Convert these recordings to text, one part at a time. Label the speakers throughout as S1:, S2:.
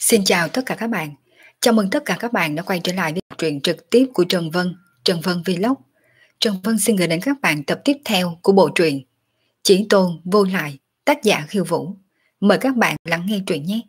S1: Xin chào tất cả các bạn. Chào mừng tất cả các bạn đã quay trở lại với truyện trực tiếp của Trần Vân Vlog. Trần Vân xin gửi đến các bạn tập tiếp theo của bộ truyện Chỉ Tôn Vô Lại, tác giả Khiêu Vũ. Mời các bạn lắng nghe truyện nhé.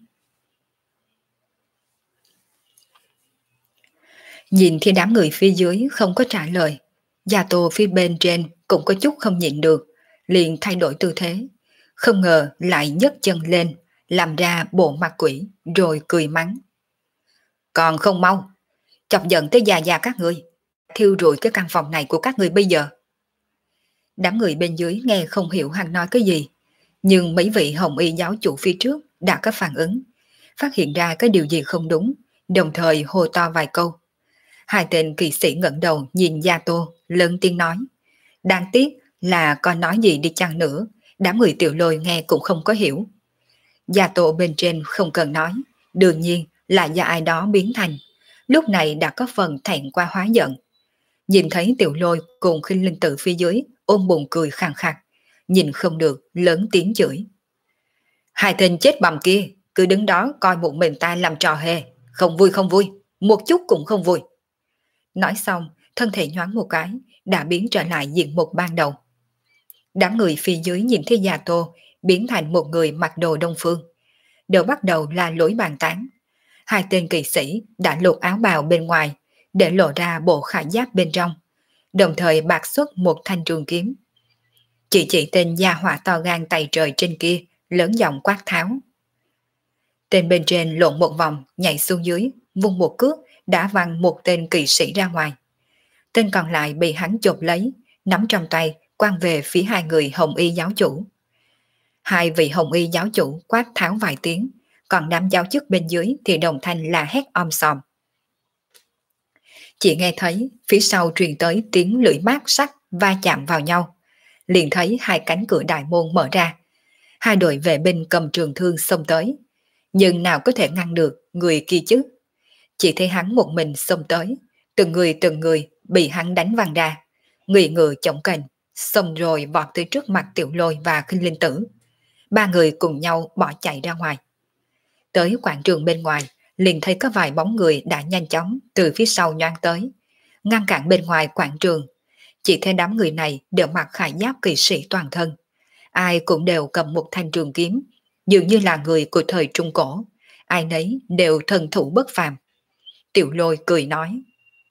S1: Nhìn khi đám người phía dưới không có trả lời, Gia Tô phía bên trên cũng có chút không nhịn được, liền thay đổi tư thế. Không ngờ lại nhấc chân lên, làm ra bộ mặt quỷ rồi cười mắng. Còn không mau, chọc giận tới già các ngươi, thiêu rụi cái căn phòng này của các ngươi bây giờ. Đám người bên dưới nghe không hiểu hắn nói cái gì, nhưng mấy vị hồng y giáo chủ phía trước đã có phản ứng, phát hiện ra cái điều gì không đúng, đồng thời hô to vài câu. Hai tên kỳ sĩ ngẩng đầu nhìn Gia Tô, lớn tiếng nói. Đáng tiếc là có nói gì đi chăng nữa, đám người Tiểu Lôi nghe cũng không có hiểu. Gia Tô bên trên không cần nói, đương nhiên là do ai đó biến thành, lúc này đã có phần thẹn qua hóa giận. Nhìn thấy Tiểu Lôi cùng Khinh Linh Tử phía dưới ôm bụng cười khàn khặt, nhìn không được lớn tiếng chửi. Hai tên chết bầm kia cứ đứng đó coi một mình ta làm trò hề, không vui không vui, một chút cũng không vui. Nói xong, thân thể nhoáng một cái, đã biến trở lại diện mục ban đầu. Đám người phía dưới nhìn thấy Gia Tô biến thành một người mặc đồ Đông Phương, đều bắt đầu la lối bàn tán. Hai tên kỳ sĩ đã lột áo bào bên ngoài để lộ ra bộ khải giáp bên trong, đồng thời bạc xuất một thanh trường kiếm. Chỉ tên gia hỏa to gan tay trời trên kia, lớn giọng quát tháo. Tên bên trên lộn một vòng, nhảy xuống dưới, vung một cước, đã văng một tên kỳ sĩ ra ngoài. Tên còn lại bị hắn chộp lấy, nắm trong tay, quăng về phía hai người hồng y giáo chủ. Hai vị hồng y giáo chủ quát tháo vài tiếng, còn đám giáo chức bên dưới thì đồng thanh là hét om sòm. Chỉ nghe thấy phía sau truyền tới tiếng lưỡi mát sắc va chạm vào nhau, liền thấy hai cánh cửa đại môn mở ra. Hai đội vệ binh cầm trường thương xông tới, nhưng nào có thể ngăn được người kia chứ. Chỉ thấy hắn một mình xông tới, từng người bị hắn đánh văng ra, người ngựa chống cành, xông rồi vọt tới trước mặt Tiểu Lôi và Khinh Linh Tử. Ba người cùng nhau bỏ chạy ra ngoài. Tới quảng trường bên ngoài, liền thấy có vài bóng người đã nhanh chóng từ phía sau nhoáng tới, ngăn cản bên ngoài quảng trường. Chỉ thấy đám người này đều mặc khải giáp kỳ sĩ toàn thân, ai cũng đều cầm một thanh trường kiếm, dường như là người của thời Trung Cổ, ai nấy đều thần thủ bất phàm. Tiểu Lôi cười nói.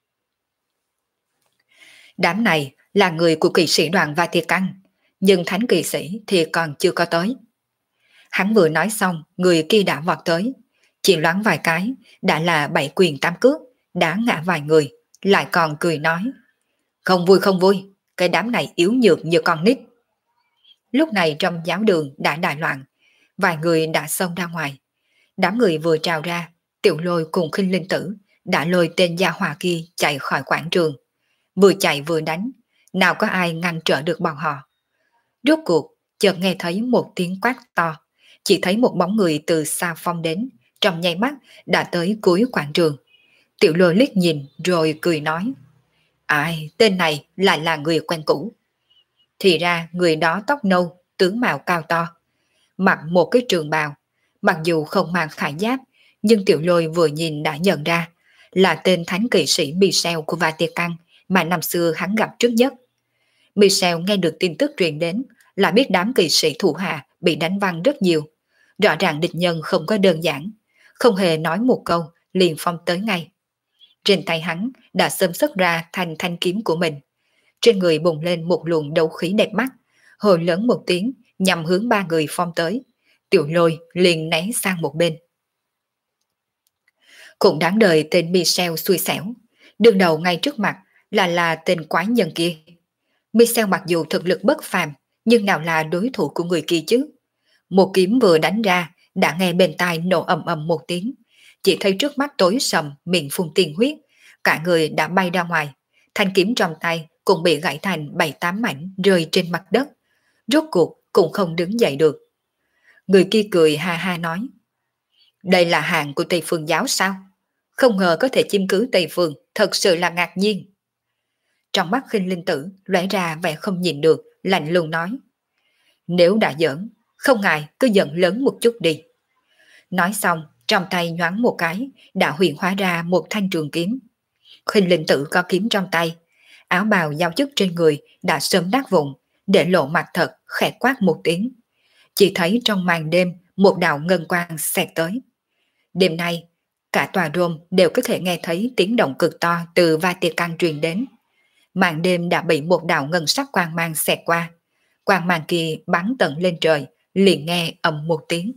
S1: Đám này là người của kỳ sĩ đoàn Vatican, nhưng thánh kỳ sĩ thì còn chưa có tới. Hắn vừa nói xong, người kia đã vọt tới. Chỉ loáng vài cái, đã là 7 quyền 8 cước, đã ngã vài người, lại còn cười nói. Không vui, cái đám này yếu nhược như con nít. Lúc này trong giáo đường đã đại loạn, vài người đã xông ra ngoài. Đám người vừa trào ra, Tiểu Lôi cùng Khinh Linh Tử đã lôi tên gia hỏa kia chạy khỏi quảng trường. Vừa chạy vừa đánh, nào có ai ngăn trở được bọn họ. Rốt cuộc, chợt nghe thấy một tiếng quát to, chỉ thấy một bóng người từ xa phong đến, trong nháy mắt đã tới cuối quảng trường. Tiểu Lôi liếc nhìn rồi cười nói. Ai, tên này lại là người quen cũ. Thì ra người đó tóc nâu, tướng mạo cao to, mặc một cái trường bào, mặc dù không mang khải giáp, nhưng Tiểu Lôi vừa nhìn đã nhận ra là tên thánh kỵ sĩ Michel của Vatican mà năm xưa hắn gặp trước nhất. Michel nghe được tin tức truyền đến là biết đám kỵ sĩ thủ hạ bị đánh văng rất nhiều. Rõ ràng địch nhân không có đơn giản, không hề nói một câu liền phong tới ngay. Trên tay hắn đã xâm xuất ra thành thanh kiếm của mình. Trên người bùng lên một luồng đấu khí đẹp mắt, hồi lớn một tiếng nhằm hướng ba người phong tới. Tiểu Lôi liền né sang một bên. Cũng đáng đời tên Michel xui xẻo, đương đầu ngay trước mặt là tên quái nhân kia. Michel mặc dù thực lực bất phàm, nhưng nào là đối thủ của người kia chứ. Một kiếm vừa đánh ra, đã nghe bên tai nổ ầm ầm một tiếng. Chỉ thấy trước mắt tối sầm, miệng phun tiên huyết, cả người đã bay ra ngoài. Thanh kiếm trong tay cũng bị gãy thành 7-8 mảnh rơi trên mặt đất. Rốt cuộc cũng không đứng dậy được. Người kia cười ha ha nói. Đây là hàng của Tây Phương giáo sao? Không ngờ có thể chiếm cứ Tây Phương, thật sự là ngạc nhiên. Trong mắt Khinh Linh Tử lóe ra vẻ không nhìn được, lạnh lùng nói. Nếu đã giỡn, không ngại cứ giận lớn một chút đi. Nói xong, trong tay nhoáng một cái, đã huyền hóa ra một thanh trường kiếm. Khinh linh tử có kiếm trong tay, áo bào giao chức trên người đã sớm nát vụn, để lộ mặt thật, khẽ quát một tiếng. Chỉ thấy trong màn đêm, một đạo ngân quang xẹt tới. Đêm nay, cả tòa Rome đều có thể nghe thấy tiếng động cực to từ Vatican truyền đến. Màn đêm đã bị một đạo ngân sắc quang mang xẹt qua. Quang mang kia bắn tận lên trời, liền nghe ầm một tiếng.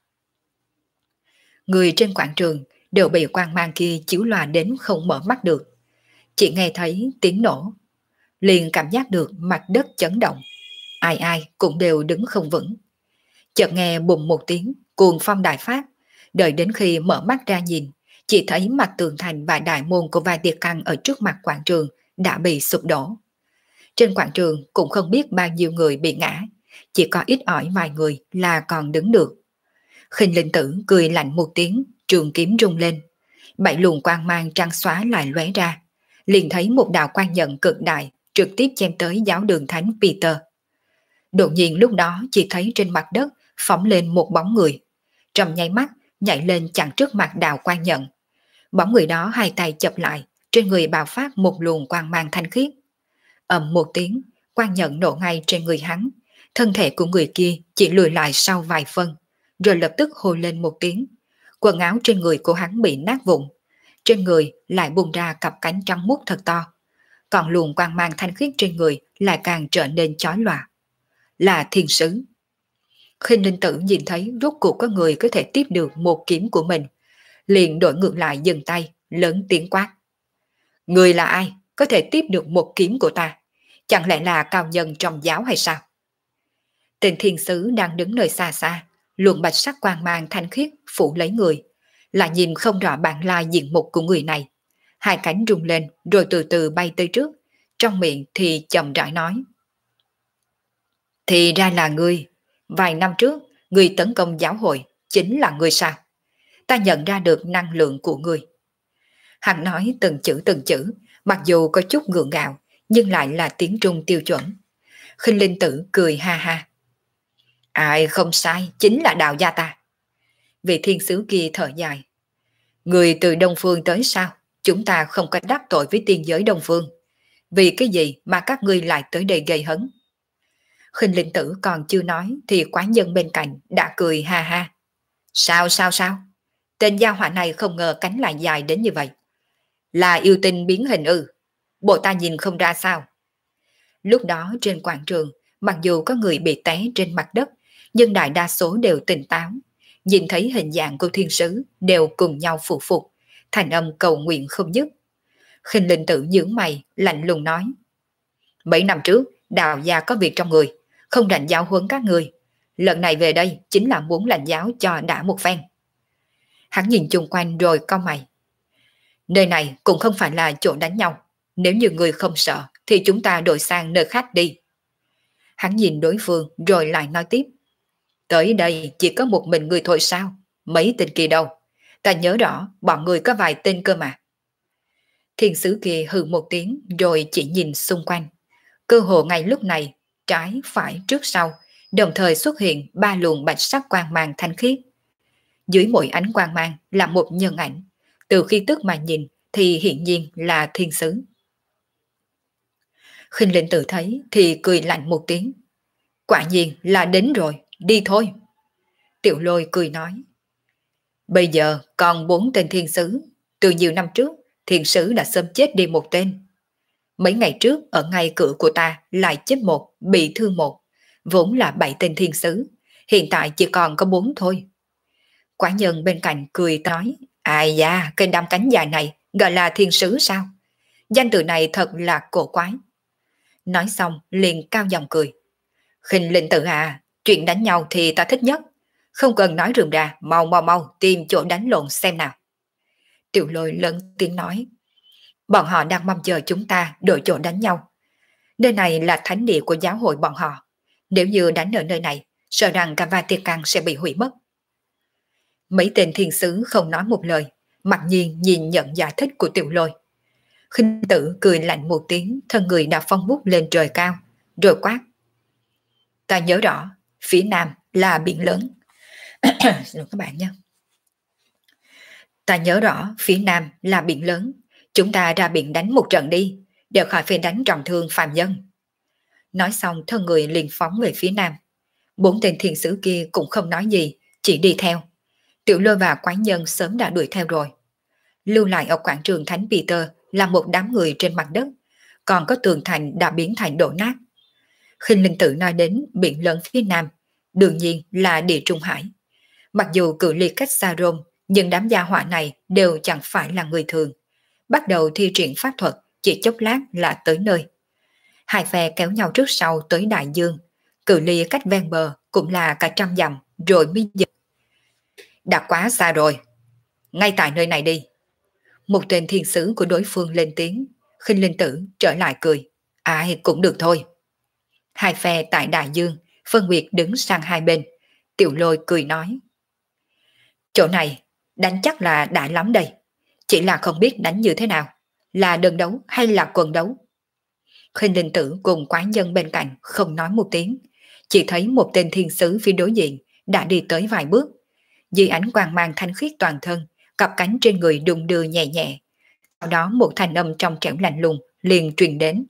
S1: Người trên quảng trường đều bị quang mang kia chiếu lòa đến không mở mắt được. Chỉ nghe thấy tiếng nổ, liền cảm giác được mặt đất chấn động. Ai ai cũng đều đứng không vững. Chợt nghe bùng một tiếng, cuồng phong đại phát. Đợi đến khi mở mắt ra nhìn, chỉ thấy mặt tường thành và đại môn của Vatican ở trước mặt quảng trường đã bị sụp đổ. Trên quảng trường cũng không biết bao nhiêu người bị ngã, chỉ có ít ỏi vài người là còn đứng được. Khinh linh tử cười lạnh một tiếng, trường kiếm rung lên. 7 luồng quang mang trắng xóa lại lóe ra, liền thấy một đạo quang nhận cực đại trực tiếp chém tới giáo đường thánh Peter. Đột nhiên lúc đó chỉ thấy trên mặt đất phóng lên một bóng người, trong nháy mắt nhảy lên chặn trước mặt đạo quang nhận. Bóng người đó hai tay chập lại, trên người bạo phát một luồng quang mang thanh khiết. Ầm một tiếng, quang nhận nổ ngay trên người hắn, thân thể của người kia chỉ lùi lại sau vài phân, rồi lập tức hô lên một tiếng. Quần áo trên người của hắn bị nát vụn, trên người lại bung ra cặp cánh trắng muốt thật to, còn luồng quang mang thanh khiết trên người lại càng trở nên chói lòa. Là thiên sứ. Khinh linh tử nhìn thấy rốt cuộc có người có thể tiếp được một kiếm của mình, liền đổi ngược lại dừng tay, lớn tiếng quát. Người là ai có thể tiếp được một kiếm của ta? Chẳng lẽ là cao nhân trong giáo hay sao? Tên thiên sứ đang đứng nơi xa xa, luồng bạch sắc quang mang thanh khiết phủ lấy người, lại nhìn không rõ bản lai diện mục của người này. Hai cánh rung lên rồi từ từ bay tới trước, trong miệng thì chậm rãi nói. Thì ra là ngươi, vài năm trước, ngươi tấn công giáo hội, chính là ngươi sao? Ta nhận ra được năng lượng của ngươi. Hắn nói từng chữ, mặc dù có chút ngượng ngạo, nhưng lại là tiếng Trung tiêu chuẩn. Khinh linh tử cười ha ha. Ai không sai, chính là đạo gia ta. Vị thiên sứ kia thở dài. Người từ Đông Phương tới sao? Chúng ta không có đắc tội với tiên giới Đông Phương. Vì cái gì mà các ngươi lại tới đây gây hấn? Khinh linh tử còn chưa nói thì quái nhân bên cạnh đã cười ha ha. Sao? Tên gia hỏa này không ngờ cánh lại dài đến như vậy. Là yêu tinh biến hình ư? Bộ ta nhìn không ra sao? Lúc đó trên quảng trường, mặc dù có người bị té trên mặt đất, nhưng đại đa số đều tỉnh táo. Nhìn thấy hình dạng của thiên sứ đều cùng nhau phụ phục, thành âm cầu nguyện không dứt. Khinh linh tử nhướng mày, lạnh lùng nói. Mấy năm trước, đạo gia có việc trong người, không rảnh giáo huấn các người. Lần này về đây chính là muốn lãnh giáo cho đã một phen. Hắn nhìn chung quanh rồi cau mày. Nơi này cũng không phải là chỗ đánh nhau. Nếu như người không sợ thì chúng ta đổi sang nơi khác đi. Hắn nhìn đối phương rồi lại nói tiếp. Tới đây chỉ có một mình người thôi sao? Mấy tên kia đâu? Ta nhớ rõ bọn người có vài tên cơ mà. Thiên sứ kia hừ một tiếng rồi chỉ nhìn xung quanh. Cơ hồ ngay lúc này, trái, phải, trước sau, đồng thời xuất hiện 3 luồng bạch sắc quang mang thanh khiết. Dưới mỗi ánh quang mang là một nhân ảnh. Từ khi tức mà nhìn thì hiển nhiên là thiên sứ. Khinh linh tử thấy thì cười lạnh một tiếng. Quả nhiên là đến rồi, đi thôi. Tiểu Lôi cười nói. Bây giờ còn 4 tên thiên sứ. Từ nhiều năm trước, thiên sứ đã sớm chết đi một tên. Mấy ngày trước ở ngay cửa của ta lại chết một, bị thương một. Vốn là 7 tên thiên sứ. Hiện tại chỉ còn có 4 thôi. Quả nhân bên cạnh cười nói. Ai da, cái đám cánh dài này gọi là thiên sứ sao? Danh từ này thật là cổ quái. Nói xong liền cao giọng cười. Khinh linh tử à, chuyện đánh nhau thì ta thích nhất. Không cần nói rườm rà, mau tìm chỗ đánh lộn xem nào. Tiểu Lôi lớn tiếng nói. Bọn họ đang mong chờ chúng ta đổi chỗ đánh nhau. Nơi này là thánh địa của giáo hội bọn họ. Nếu như đánh ở nơi này, sợ rằng cả Vatican sẽ bị hủy mất. Mấy tên thiên sứ không nói một lời, mặc nhiên nhìn nhận giải thích của Tiểu Lôi. Khinh tử cười lạnh một tiếng, thân người đã phong bút lên trời cao, rồi quát. Ta nhớ rõ, phía nam là biển lớn. Xin lỗi các bạn nha. Ta nhớ rõ phía nam là biển lớn, chúng ta ra biển đánh một trận đi, đều khỏi phải đánh trọng thương phàm nhân. Nói xong thân người liền phóng về phía nam. Bốn tên thiên sứ kia cũng không nói gì, chỉ đi theo. Tiểu Lôi và quái nhân sớm đã đuổi theo rồi. Lưu lại ở quảng trường Thánh Peter là một đám người trên mặt đất, còn có tường thành đã biến thành đổ nát. Khinh Linh Tử nói đến biển lớn phía nam, đương nhiên là địa Trung Hải. Mặc dù cự ly cách xa Rome, nhưng đám gia hỏa này đều chẳng phải là người thường. Bắt đầu thi triển pháp thuật, chỉ chốc lát là tới nơi. Hai phe kéo nhau trước sau tới đại dương, cự ly cách ven bờ cũng là cả trăm dặm rồi mới dừng. Đã quá xa rồi, ngay tại nơi này đi. Một tên thiên sứ của đối phương lên tiếng, Khinh Linh Tử trở lại cười. Ai cũng được thôi. Hai phe tại đại dương, phân biệt đứng sang hai bên. Tiểu Lôi cười nói. Chỗ này, đánh chắc là đã lắm đây. Chỉ là không biết đánh như thế nào. Là đơn đấu hay là quần đấu? Khinh Linh Tử cùng quái nhân bên cạnh không nói một tiếng. Chỉ thấy một tên thiên sứ phía đối diện đã đi tới vài bước. Dưới ánh quang mang thanh khiết toàn thân, cặp cánh trên người đung đưa nhẹ nhẹ. Sau đó một thanh âm trong trẻo lạnh lùng liền truyền đến.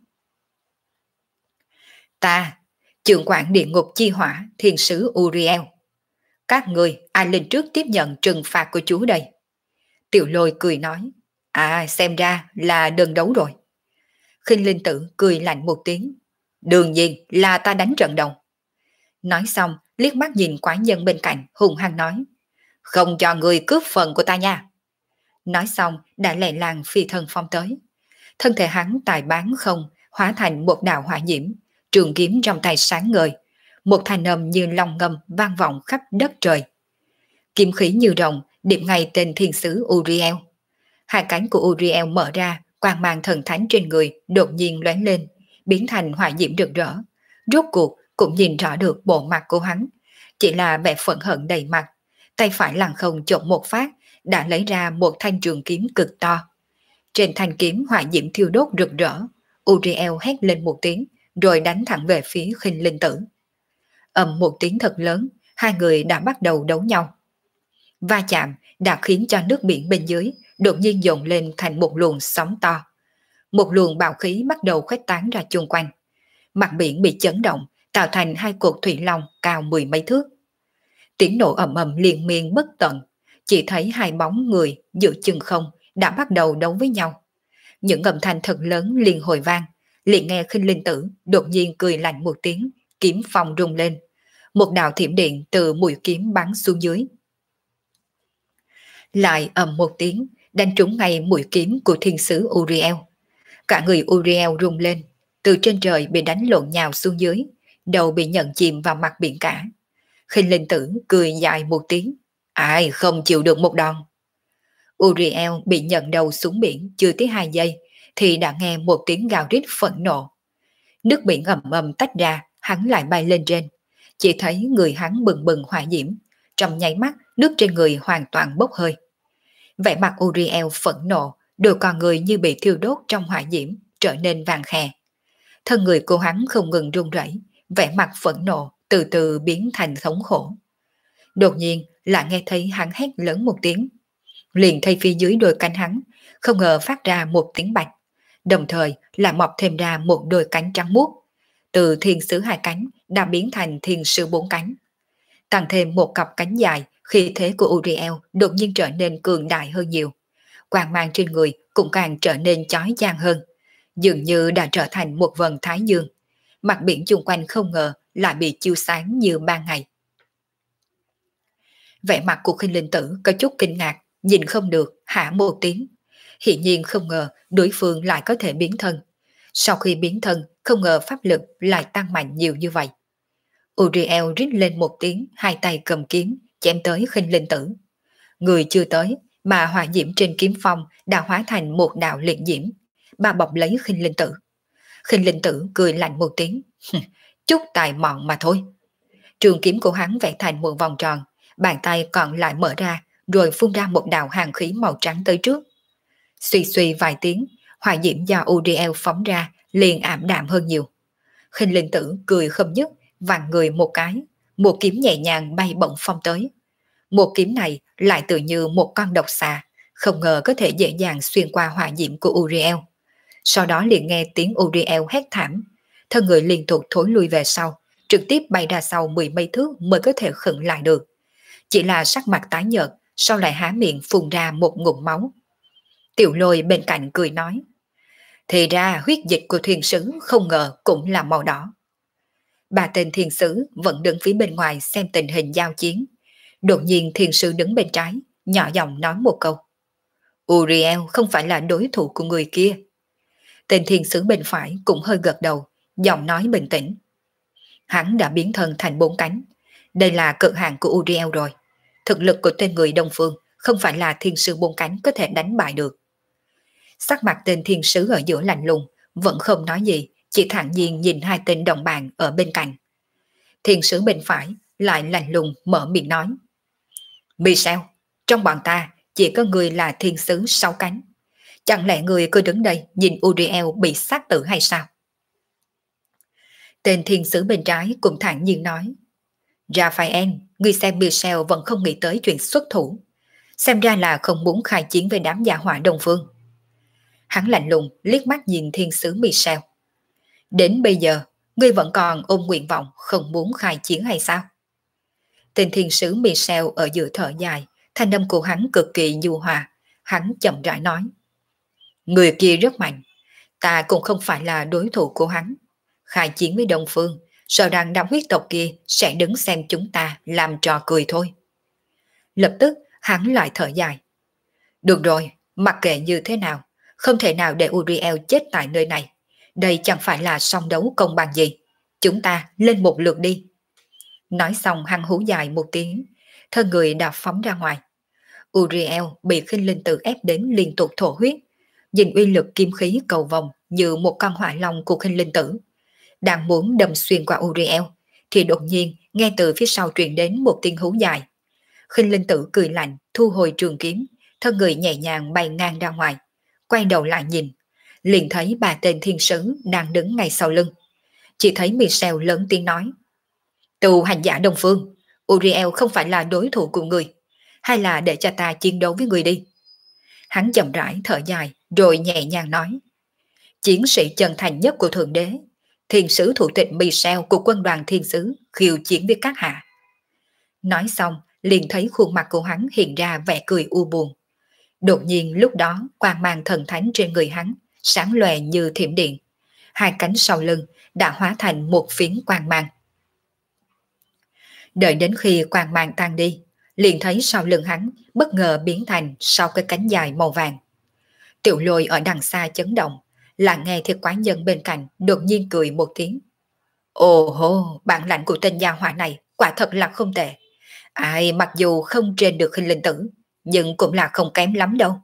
S1: Ta, trưởng quản địa ngục chi hỏa thiên sứ Uriel. Các người ai lên trước tiếp nhận trừng phạt của chú đây? Tiểu Lôi cười nói. À, xem ra là đơn đấu rồi. Khinh Linh Tử cười lạnh một tiếng. Đương nhiên là ta đánh trận đầu. Nói xong liếc mắt nhìn quái nhân bên cạnh hùng hăng nói. Không cho người cướp phần của ta nha. Nói xong đã lẹ làng phi thân phong tới. Thân thể hắn tài bán không hóa thành một đạo hỏa diễm, trường kiếm trong tay sáng ngời, một thanh âm như long ngâm vang vọng khắp đất trời. Kiếm khí như rồng điệp ngay tên thiên sứ Uriel. Hai cánh của Uriel mở ra, quang mang thần thánh trên người đột nhiên lóe lên, biến thành hỏa diễm rực rỡ. Rốt cuộc cũng nhìn rõ được bộ mặt của hắn, chỉ là vẻ phẫn hận đầy mặt. Tay phải lăng không chộp một phát, đã lấy ra một thanh trường kiếm cực to. Trên thanh kiếm hỏa diễm thiêu đốt rực rỡ, Uriel hét lên một tiếng, rồi đánh thẳng về phía Khinh Linh Tử. Ầm một tiếng thật lớn, hai người đã bắt đầu đấu nhau. Va chạm đã khiến cho nước biển bên dưới đột nhiên dồn lên thành một luồng sóng to. Một luồng bạo khí bắt đầu khuếch tán ra chung quanh. Mặt biển bị chấn động, tạo thành hai cột thủy long cao mười mấy thước. Tiếng nổ ầm ầm liên miên bất tận, chỉ thấy hai bóng người giữa chừng không đã bắt đầu đấu với nhau. Những âm thanh thật lớn liền hồi vang, liền nghe Khinh Linh Tử đột nhiên cười lạnh một tiếng, kiếm phong rung lên. Một đạo thiểm điện từ mũi kiếm bắn xuống dưới. Lại ầm một tiếng, đánh trúng ngay mũi kiếm của thiên sứ Uriel. Cả người Uriel rung lên, từ trên trời bị đánh lộn nhào xuống dưới, đầu bị nhận chìm vào mặt biển cả. Khinh Linh Tử cười dài một tiếng. Ai không chịu được một đòn. Uriel bị nhận đầu xuống biển chưa tới 2 giây thì đã nghe một tiếng gào rít phẫn nộ. Nước biển ầm ầm tách ra, hắn lại bay lên trên. Chỉ thấy người hắn bừng bừng hỏa diễm, trong nháy mắt nước trên người hoàn toàn bốc hơi. Vẻ mặt Uriel phẫn nộ, đôi con người như bị thiêu đốt trong hỏa diễm, trở nên vàng khè. Thân người của hắn không ngừng run rẩy, vẻ mặt phẫn nộ từ từ biến thành thống khổ. Đột nhiên lại nghe thấy hắn hét lớn một tiếng. Liền thấy phía dưới đôi cánh hắn, không ngờ phát ra một tiếng bạch, đồng thời lại mọc thêm ra một đôi cánh trắng muốt. Từ thiên sứ hai cánh đã biến thành thiên sứ bốn cánh. Tăng thêm một cặp cánh dài, khí thế của Uriel đột nhiên trở nên cường đại hơn nhiều. Quang mang trên người cũng càng trở nên chói chang hơn, dường như đã trở thành một vầng thái dương. Mặt biển chung quanh không ngờ lại bị chiếu sáng như ban ngày. Vẻ mặt của Khinh Linh Tử có chút kinh ngạc, nhìn không được, hả một tiếng. Hiển nhiên không ngờ đối phương lại có thể biến thân. Sau khi biến thân, không ngờ pháp lực lại tăng mạnh nhiều như vậy. Uriel rít lên một tiếng, hai tay cầm kiếm, chém tới Khinh Linh Tử. Người chưa tới, mà hỏa diễm trên kiếm phong đã hóa thành một đạo liệt diễm, bà bọc lấy Khinh Linh Tử. Khinh Linh Tử cười lạnh một tiếng, chút tài mọn mà thôi. Trường kiếm của hắn vẽ thành một vòng tròn, bàn tay còn lại mở ra, rồi phun ra một đạo hàn khí màu trắng tới trước. Suy suy vài tiếng, hỏa diễm do Uriel phóng ra liền ảm đạm hơn nhiều. Khinh Linh Tử cười không dứt, vặn người một cái, một kiếm nhẹ nhàng bay bổng phong tới. Một kiếm này lại tự như một con độc xà, không ngờ có thể dễ dàng xuyên qua hỏa diễm của Uriel. Sau đó liền nghe tiếng Uriel hét thảm, thân người liên tục thối lui về sau, trực tiếp bay ra sau mười mấy thước mới có thể khựng lại được. Chỉ là sắc mặt tái nhợt, sau lại há miệng phun ra một ngụm máu. Tiểu Lôi bên cạnh cười nói, thì ra huyết dịch của thiên sứ không ngờ cũng là màu đỏ. Ba tên thiên sứ vẫn đứng phía bên ngoài xem tình hình giao chiến. Đột nhiên thiên sứ đứng bên trái, nhỏ giọng nói một câu. Uriel không phải là đối thủ của người kia. Tên thiên sứ bên phải cũng hơi gật đầu, giọng nói bình tĩnh. Hắn đã biến thân thành bốn cánh. Đây là cực hạn của Uriel rồi. Thực lực của tên người Đông Phương không phải là thiên sứ bốn cánh có thể đánh bại được. Sắc mặt tên thiên sứ ở giữa lạnh lùng, vẫn không nói gì, chỉ thản nhiên nhìn hai tên đồng bạn ở bên cạnh. Thiên sứ bên phải lại lạnh lùng mở miệng nói. Michel, trong bọn ta chỉ có người là thiên sứ sáu cánh. Chẳng lẽ người cứ đứng đây nhìn Uriel bị sát tử hay sao? Tên thiên sứ bên trái cũng thản nhiên nói. Raphael, người xem Michel vẫn không nghĩ tới chuyện xuất thủ. Xem ra là không muốn khai chiến với đám gia hỏa Đông Phương. Hắn lạnh lùng liếc mắt nhìn thiên sứ Michel. Đến bây giờ, ngươi vẫn còn ôm nguyện vọng không muốn khai chiến hay sao? Tên thiên sứ Michel ở giữa thở dài, thanh âm của hắn cực kỳ nhu hòa. Hắn chậm rãi nói. Người kia rất mạnh, ta cũng không phải là đối thủ của hắn. Khai chiến với Đông Phương, sợ rằng đám huyết tộc kia sẽ đứng xem chúng ta làm trò cười thôi. Lập tức hắn lại thở dài. Được rồi, mặc kệ như thế nào, không thể nào để Uriel chết tại nơi này. Đây chẳng phải là song đấu công bằng gì. Chúng ta lên một lượt đi. Nói xong hắn hú dài một tiếng, thân người đã phóng ra ngoài. Uriel bị khinh linh tử ép đến liên tục thổ huyết, nhìn uy lực kim khí cầu vòng như một con hỏa long của khinh linh tử. Đang muốn đâm xuyên qua Uriel, thì đột nhiên nghe từ phía sau truyền đến một tiếng hú dài. Khinh linh tử cười lạnh, thu hồi trường kiếm, thân người nhẹ nhàng bay ngang ra ngoài. Quay đầu lại nhìn, liền thấy ba tên thiên sứ đang đứng ngay sau lưng. Chỉ thấy Michel lớn tiếng nói. Tù hành giả Đông Phương, Uriel không phải là đối thủ của người, hay là để cho ta chiến đấu với người đi. Hắn chậm rãi thở dài rồi nhẹ nhàng nói. Chiến sĩ chân thành nhất của Thượng Đế, thiên sứ thủ tịch Michel của quân đoàn thiên sứ khiêu chiến với các hạ. Nói xong liền thấy khuôn mặt của hắn hiện ra vẻ cười u buồn. Đột nhiên lúc đó quang mang thần thánh trên người hắn sáng lòe như thiểm điện. Hai cánh sau lưng đã hóa thành một phiến quang mang. Đợi đến khi quang mang tan đi, liền thấy sau lưng hắn bất ngờ biến thành 6 cái cánh dài màu vàng. Tiểu Lôi ở đằng xa chấn động, là nghe thiệt quái nhân bên cạnh đột nhiên cười một tiếng. Ồ hô, bản lãnh của tên gia hỏa này quả thật là không tệ. Ai mặc dù không trên được khinh linh tử, nhưng cũng là không kém lắm đâu.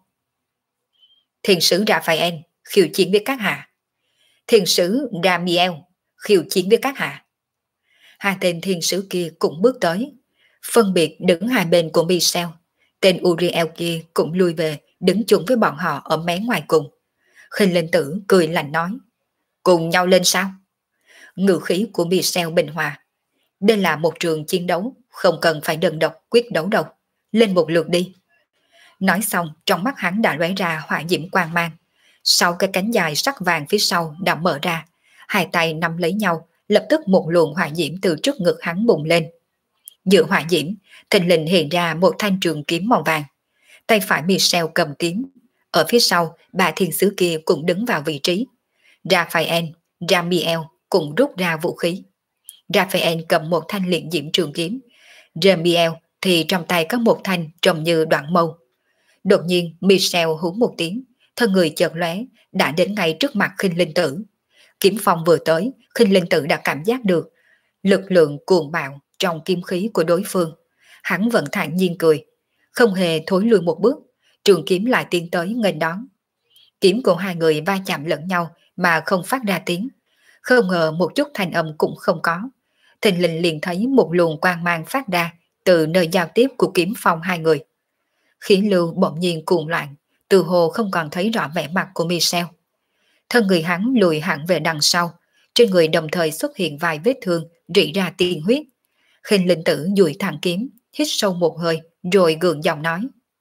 S1: Thiên sứ Raphael khiêu chiến với các hạ. Thiên sứ Ramiel khiêu chiến với các hạ. Hai tên thiên sứ kia cũng bước tới, phân biệt đứng hai bên của Michel. Tên Uriel kia cũng lui về, đứng chung với bọn họ ở mé ngoài cùng. Khinh linh tử cười lạnh nói. Cùng nhau lên sao? Ngữ khí của Michel bình hòa. Đây là một trường chiến đấu, không cần phải đơn độc quyết đấu đâu. Lên một lượt đi. Nói xong trong mắt hắn đã lóe ra hỏa diễm quang mang. Sau cái cánh dài sắc vàng phía sau đã mở ra, hai tay nắm lấy nhau, lập tức một luồng hỏa diễm từ trước ngực hắn bùng lên. Giữa hỏa diễm, thình lình hiện ra một thanh trường kiếm màu vàng. Tay phải Michel cầm kiếm. Ở phía sau, ba thiên sứ kia cũng đứng vào vị trí. Raphael, Ramiel cũng rút ra vũ khí. Raphael cầm một thanh liệt diễm trường kiếm. Ramiel thì trong tay có một thanh trông như đoạn mâu. Đột nhiên Michel hú một tiếng, thân người chợt lóe, đã đến ngay trước mặt khinh linh tử. Kiếm phong vừa tới, khinh linh tử đã cảm giác được lực lượng cuồng bạo trong kiếm khí của đối phương. Hắn vẫn thản nhiên cười, không hề thối lui một bước, trường kiếm lại tiến tới nghênh đón. Kiếm của hai người va chạm lẫn nhau mà không phát ra tiếng, không ngờ một chút thanh âm cũng không có. Thình lình liền thấy một luồng quang mang phát ra từ nơi giao tiếp của kiếm phong hai người. Khí lưu bỗng nhiên cuồng loạn, từ hồ không còn thấy rõ vẻ mặt của Michel. Thân người hắn lùi hẳn về đằng sau, trên người đồng thời xuất hiện vài vết thương rỉ ra tiên huyết. Khinh linh tử dùi thẳng kiếm, hít sâu một hơi rồi gượng giọng nói.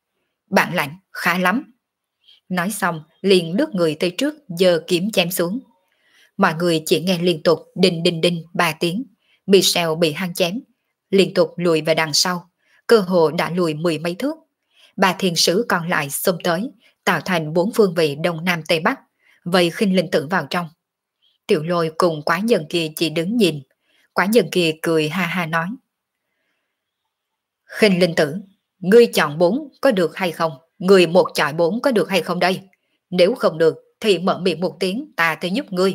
S1: Bản lãnh khá lắm. Nói xong liền lướt người tới trước giơ kiếm chém xuống. Mọi người chỉ nghe liên tục đinh đinh đinh 3 tiếng. Michelle bị hắn chém, liên tục lùi về đằng sau, cơ hồ đã lùi 10 mấy thước. Ba thiên sứ còn lại xông tới, tạo thành 4 phương vị đông nam tây bắc, vây Khinh Linh Tử vào trong. Tiểu Lôi cùng quái nhân kia chỉ đứng nhìn. Quái nhân kia cười ha ha nói: Khinh Linh Tử, ngươi chọn 4 có được hay không? Ngươi một chọi 4 có được hay không đây? Nếu không được thì mở miệng một tiếng, ta tới giúp ngươi.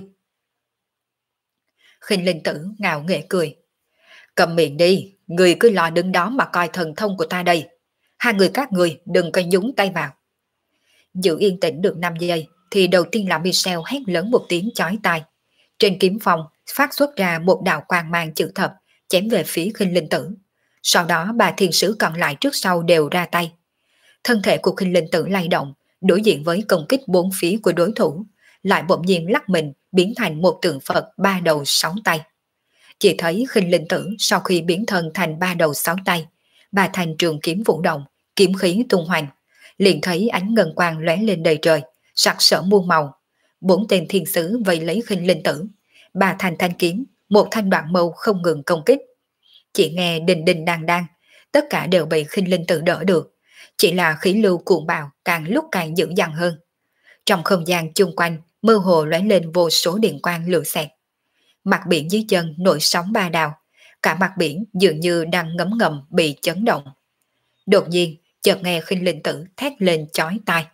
S1: Khinh Linh Tử ngạo nghễ cười: Cầm miệng đi, ngươi cứ lo đứng đó mà coi thần thông của ta đây. Hai người các ngươi đừng có nhúng tay vào. Giữ yên tĩnh được 5 giây thì đầu tiên là Michelle hét lớn một tiếng chói tai. Trên kiếm phong phát xuất ra một đạo quang mang chữ thập, chém về phía Khinh Linh Tử. Sau đó ba thiên sứ còn lại trước sau đều ra tay. Thân thể của Khinh Linh Tử lay động, đối diện với công kích 4 phía của đối thủ, lại bỗng nhiên lắc mình biến thành một tượng Phật 3 đầu 6 tay. Chỉ thấy Khinh Linh Tử sau khi biến thân thành 3 đầu 6 tay, ba thành trường kiếm vũ động, kiếm khí tung hoành, liền thấy ánh ngân quang lóe lên đầy trời, sặc sỡ muôn màu. 4 tên thiên sứ vây lấy Khinh Linh Tử, ba thành thanh kiếm, một thanh đoạn mâu không ngừng công kích. Chỉ nghe đình đình đang đang, tất cả đều bị Khinh Linh Tử đỡ được, chỉ là khí lưu cuộn bạo càng lúc càng dữ dằn hơn. Trong không gian chung quanh mơ hồ lóe lên vô số điện quang lửa xẹt. Mặt biển dưới chân nổi sóng ba đào, cả mặt biển dường như đang ngấm ngầm bị chấn động. Đột nhiên chợt nghe Khinh Linh Tử thét lên chói tai.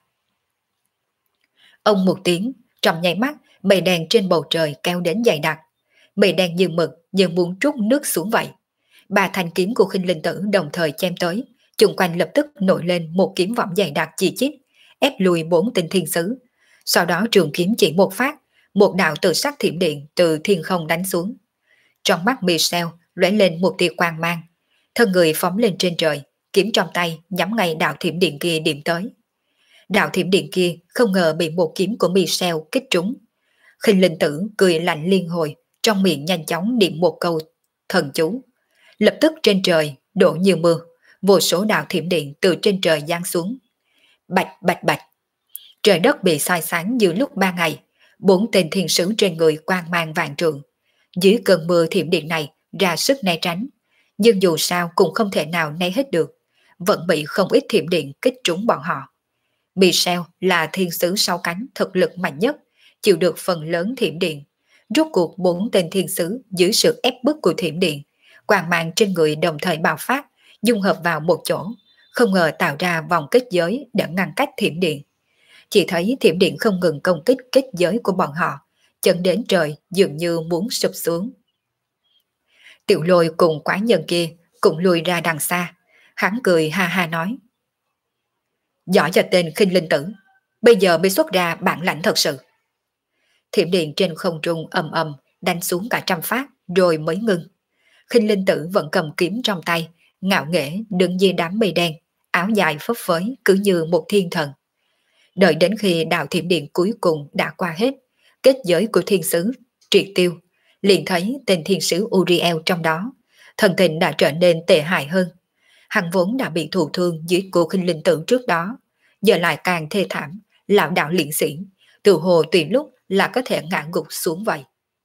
S1: Ông một tiếng, trong nháy mắt mây đen trên bầu trời kéo đến dày đặc. Mây đen như mực như muốn trút nước xuống vậy. Ba thanh kiếm của Khinh Linh Tử đồng thời chém tới, chung quanh lập tức nổi lên một kiếm võng dày đặc chi chít, ép lùi 4 tên thiên sứ. Sau đó trường kiếm chỉ một phát, một đạo tự sắc thiểm điện từ thiên không đánh xuống. Trong mắt Michelle lóe lên một tia quang mang, thân người phóng lên trên trời, kiếm trong tay nhắm ngay đạo thiểm điện kia điểm tới. Đạo thiểm điện kia không ngờ bị một kiếm của Michelle kích trúng. Khinh Linh Tử cười lạnh liên hồi, trong miệng nhanh chóng niệm một câu thần chú. Lập tức trên trời đổ như mưa, vô số đạo thiểm điện từ trên trời giáng xuống. Bạch bạch bạch, trời đất bị soi sáng như lúc ban ngày. 4 tên thiên sứ trên người quang mang vạn trượng. Dưới cơn mưa thiểm điện này ra sức né tránh, nhưng dù sao cũng không thể nào né hết được, vẫn bị không ít thiểm điện kích trúng bọn họ. Michelle là thiên sứ 6 cánh thực lực mạnh nhất, chịu được phần lớn thiểm điện. Rốt cuộc 4 tên thiên sứ dưới sự ép bức của thiểm điện, quang mang trên người đồng thời bạo phát, dung hợp vào một chỗ, không ngờ tạo ra vòng kết giới để ngăn cách thiểm điện. Chỉ thấy thiểm điện không ngừng công kích kết giới của bọn họ, chân đến trời dường như muốn sụp xuống. Tiểu Lôi cùng quái nhân kia cũng lùi ra đằng xa, hắn cười ha ha nói: Giỏi cho tên Khinh Linh Tử, bây giờ mới xuất ra bản lãnh thật sự. Thiểm điện trên không trung ầm ầm đánh xuống cả trăm phát rồi mới ngưng. Khinh Linh Tử vẫn cầm kiếm trong tay, ngạo nghễ đứng dưới đám mây đen, áo dài phấp phới cứ như một thiên thần. Đợi đến khi đạo thiểm điện cuối cùng đã qua hết, kết giới của thiên sứ triệt tiêu, liền thấy tên thiên sứ Uriel trong đó, thần tình đã trở nên tệ hại hơn. Hắn vốn đã bị thụ thương dưới cô Khinh Linh Tử trước đó, giờ lại càng thê thảm, lão đạo liễn sĩ, từ hồ tùy lúc là có thể ngã gục xuống vậy.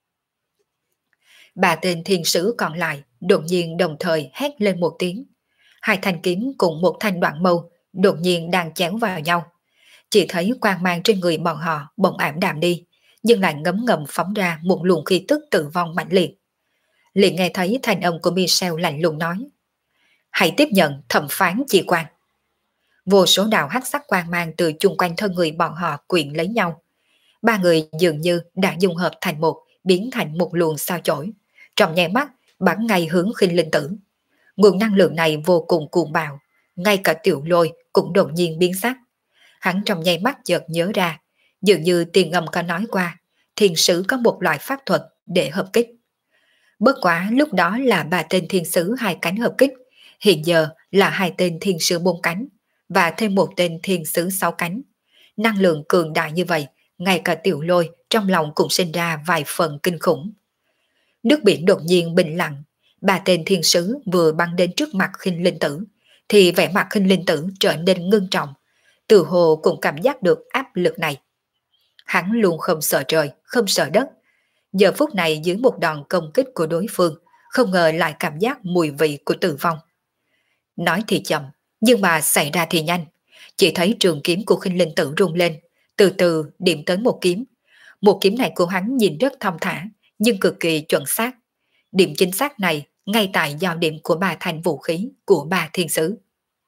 S1: Ba tên thiên sứ còn lại đột nhiên đồng thời hét lên một tiếng. Hai thanh kiếm cùng một thanh đoạn mâu đột nhiên đang chéo vào nhau. Chỉ thấy quang mang trên người bọn họ bỗng ảm đạm đi, nhưng lại ngấm ngầm phóng ra một luồng khí tức tử vong mạnh liệt. Liền nghe thấy thanh âm của Michelle lạnh lùng nói: Hãy tiếp nhận thẩm phán chỉ quan. Vô số đạo hắc sắc quang mang từ chung quanh thân người bọn họ quyện lấy nhau. Ba người dường như đã dung hợp thành một, biến thành một luồng sao chổi, trong nháy mắt bắn ngay hướng Khinh Linh Tử. Nguồn năng lượng này vô cùng cuồng bạo, ngay cả Tiểu Lôi cũng đột nhiên biến sắc. Hắn trong nháy mắt chợt nhớ ra, dường như tiền ngầm có nói qua, thiên sứ có một loại pháp thuật để hợp kích. Bất quá lúc đó là 3 tên thiên sứ 2 cánh hợp kích, hiện giờ là 2 tên thiên sứ 4 cánh, và thêm một tên thiên sứ 6 cánh. Năng lượng cường đại như vậy, ngay cả Tiểu Lôi trong lòng cũng sinh ra vài phần kinh khủng. Nước biển đột nhiên bình lặng, 3 tên thiên sứ vừa băng đến trước mặt Khinh Linh Tử, thì vẻ mặt Khinh Linh Tử trở nên ngưng trọng, Từ hồ cũng cảm giác được áp lực này. Hắn luôn không sợ trời, không sợ đất. Giờ phút này dưới một đòn công kích của đối phương, không ngờ lại cảm giác mùi vị của tử vong. Nói thì chậm, nhưng mà xảy ra thì nhanh. Chỉ thấy trường kiếm của khinh linh tử rung lên, từ từ điểm tới một kiếm. Một kiếm này của hắn nhìn rất thong thả, nhưng cực kỳ chuẩn xác. Điểm chính xác này ngay tại giao điểm của ba thanh vũ khí của ba thiên sứ.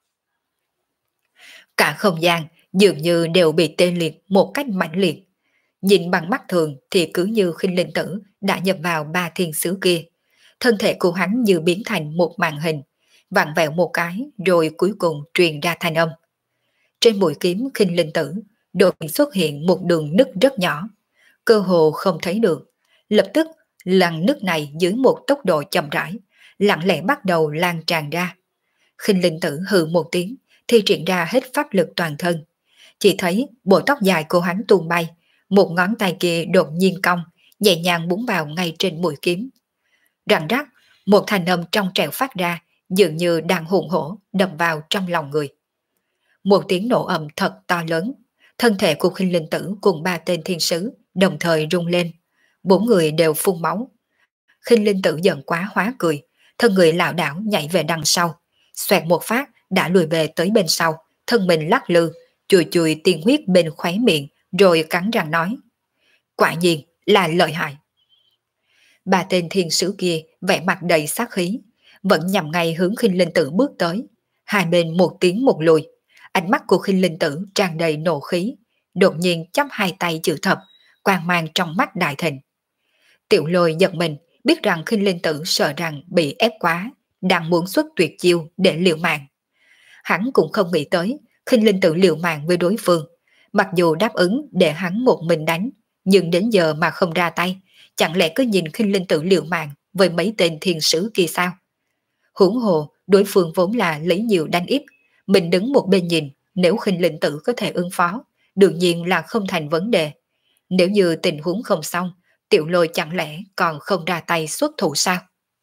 S1: Cả không gian dường như đều bị tê liệt một cách mãnh liệt. Nhìn bằng mắt thường thì cứ như khinh linh tử đã nhập vào ba thiên sứ kia. Thân thể của hắn như biến thành một màn hình, vặn vẹo một cái rồi cuối cùng truyền ra thanh âm. Trên mũi kiếm khinh linh tử đột nhiên xuất hiện một đường nứt rất nhỏ, cơ hồ không thấy được. Lập tức làn nứt này dưới một tốc độ chậm rãi, lặng lẽ bắt đầu lan tràn ra. Khinh linh tử hừ một tiếng, thi triển ra hết pháp lực toàn thân. Chỉ thấy bộ tóc dài của hắn tuôn bay, một ngón tay kia đột nhiên cong, nhẹ nhàng búng vào ngay trên mũi kiếm. Răng rắc, một thanh âm trong trẻo phát ra, dường như đang hùng hổ đập vào trong lòng người. Một tiếng nổ ầm thật to lớn, thân thể của khinh linh tử cùng ba tên thiên sứ đồng thời rung lên. Bốn người đều phun máu. Khinh linh tử giận quá hóa cười, thân người lảo đảo nhảy về đằng sau, xoẹt một phát đã lùi về tới bên sau, thân mình lắc lư, chùi chùi tiên huyết bên khóe miệng, rồi cắn răng nói: quả nhiên là lợi hại. Ba tên thiên sứ kia vẻ mặt đầy sát khí, vẫn nhằm ngay hướng khinh linh tử bước tới. Hai bên một tiếng một lùi, ánh mắt của khinh linh tử tràn đầy nộ khí, đột nhiên chắp hai tay chữ thập, quang mang trong mắt đại thịnh. Tiểu Lôi giật mình, biết rằng khinh linh tử sợ rằng bị ép quá, đang muốn xuất tuyệt chiêu để liều mạng. Hắn cũng không nghĩ tới khinh linh tử liều mạng với đối phương, mặc dù đáp ứng để hắn một mình đánh, nhưng đến giờ mà không ra tay, chẳng lẽ cứ nhìn khinh linh tử liều mạng với mấy tên thiên sứ kia sao? Huống hồ đối phương vốn là lấy nhiều đánh ít, mình đứng một bên nhìn, nếu khinh linh tử có thể ứng phó, đương nhiên là không thành vấn đề. Nếu như tình huống không xong, Tiểu Lôi chẳng lẽ còn không ra tay xuất thủ sao?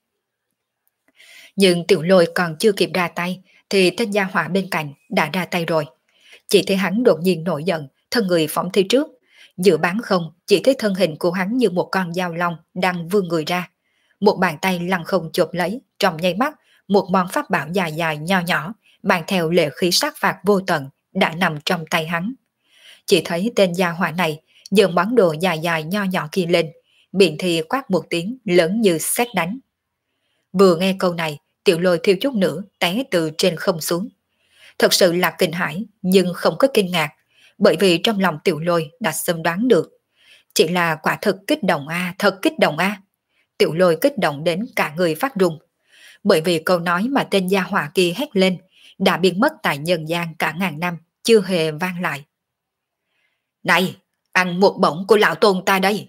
S1: Nhưng Tiểu Lôi còn chưa kịp ra tay thì tên gia hỏa bên cạnh đã ra tay rồi. Chỉ thấy hắn đột nhiên nổi giận, thân người phóng thi trước. Giữa bán không, chỉ thấy thân hình của hắn như một con dao long đang vươn người ra. Một bàn tay lăng không chộp lấy, trong nháy mắt, một món pháp bảo dài dài nho nhỏ, mang theo lệ khí sát phạt vô tận, đã nằm trong tay hắn. Chỉ thấy tên gia hỏa này giơ món đồ dài dài nho nhỏ kia lên, miệng thì quát một tiếng lớn như sét đánh. Vừa nghe câu này, Tiểu Lôi thiếu chút nữa té từ trên không xuống. Thật sự là kinh hãi nhưng không có kinh ngạc, bởi vì trong lòng Tiểu Lôi đã sớm đoán được. Chỉ là quả thực kích động a, thật kích động a. Tiểu Lôi kích động đến cả người phát run, bởi vì câu nói mà tên gia hỏa kia hét lên đã biến mất tại nhân gian cả ngàn năm, chưa hề vang lại. Này, ăn một bổng của lão tôn ta đây.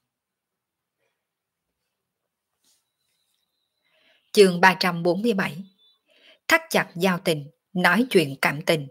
S1: Chương 347. Thắt chặt giao tình, nói chuyện cảm tình.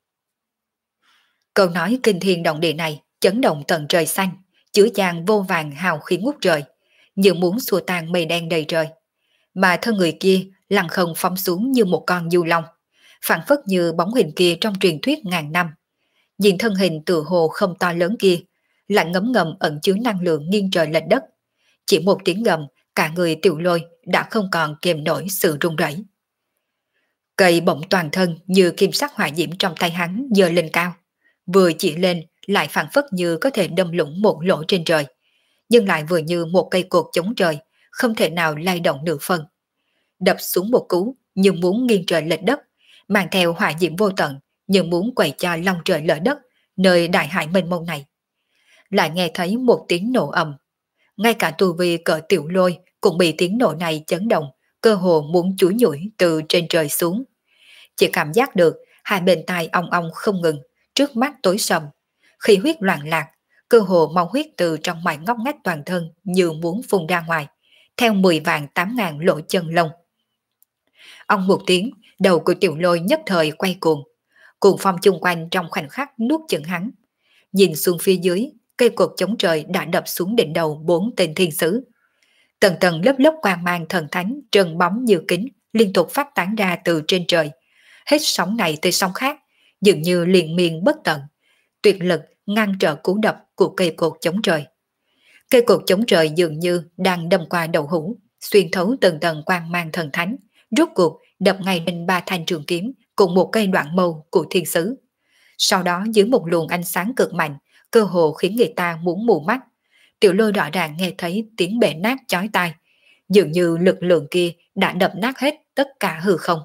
S1: Câu nói kinh thiên động địa này chấn động tận trời xanh, chứa chan vô vàng hào khí ngút trời, như muốn xua tan mây đen đầy trời. Mà thân người kia lặng không phóng xuống như một con du long, phản phất như bóng hình kia trong truyền thuyết ngàn năm. Nhìn thân hình tự hồ không to lớn kia, lại ngấm ngầm ẩn chứa năng lượng nghiêng trời lệch đất. Chỉ một tiếng gầm, cả người Tiểu Lôi đã không còn kiềm nổi sự run rẩy. Cây bỗng toàn thân như kim sắc hỏa diễm trong tay hắn giơ lên cao, vừa chỉ lên lại phản phất như có thể đâm lũng một lỗ trên trời, nhưng lại vừa như một cây cột chống trời, không thể nào lay động nửa phần. Đập xuống một cú như muốn nghiêng trời lệch đất, mang theo hỏa diễm vô tận như muốn quậy cho long trời lở đất nơi đại hải mênh mông này. Lại nghe thấy một tiếng nổ ầm, ngay cả tu vi cỡ Tiểu Lôi cũng bị tiếng nổ này chấn động, cơ hồ muốn chúi nhủi từ trên trời xuống. Chỉ cảm giác được hai bên tai ong ong không ngừng, trước mắt tối sầm, khí huyết loạn lạc, cơ hồ máu huyết từ trong mọi ngóc ngách toàn thân như muốn phun ra ngoài, theo 10 vạn 8 ngàn lỗ chân lông. Ông một tiếng, đầu của Tiểu Lôi nhất thời quay cuồng, cuồng phong chung quanh trong khoảnh khắc nuốt chửng hắn. Nhìn xuống phía dưới, cây cột chống trời đã đập xuống đỉnh đầu 4 tên thiên sứ. Tầng tầng lớp lớp quang mang thần thánh trơn bóng như kính liên tục phát tán ra từ trên trời, hết sóng này tới sóng khác, dường như liên miên bất tận, tuyệt lực ngăn trở cú đập của cây cột chống trời. Cây cột chống trời dường như đang đâm qua đầu hũ, xuyên thấu từng tầng quang mang thần thánh, rốt cuộc đập ngay lên ba thanh trường kiếm cùng một cây đoạn mâu của thiên sứ. Sau đó dưới một luồng ánh sáng cực mạnh, cơ hồ khiến người ta muốn mù mắt. Tiểu Lôi rõ ràng nghe thấy tiếng bể nát chói tai, dường như lực lượng kia đã đập nát hết tất cả hư không.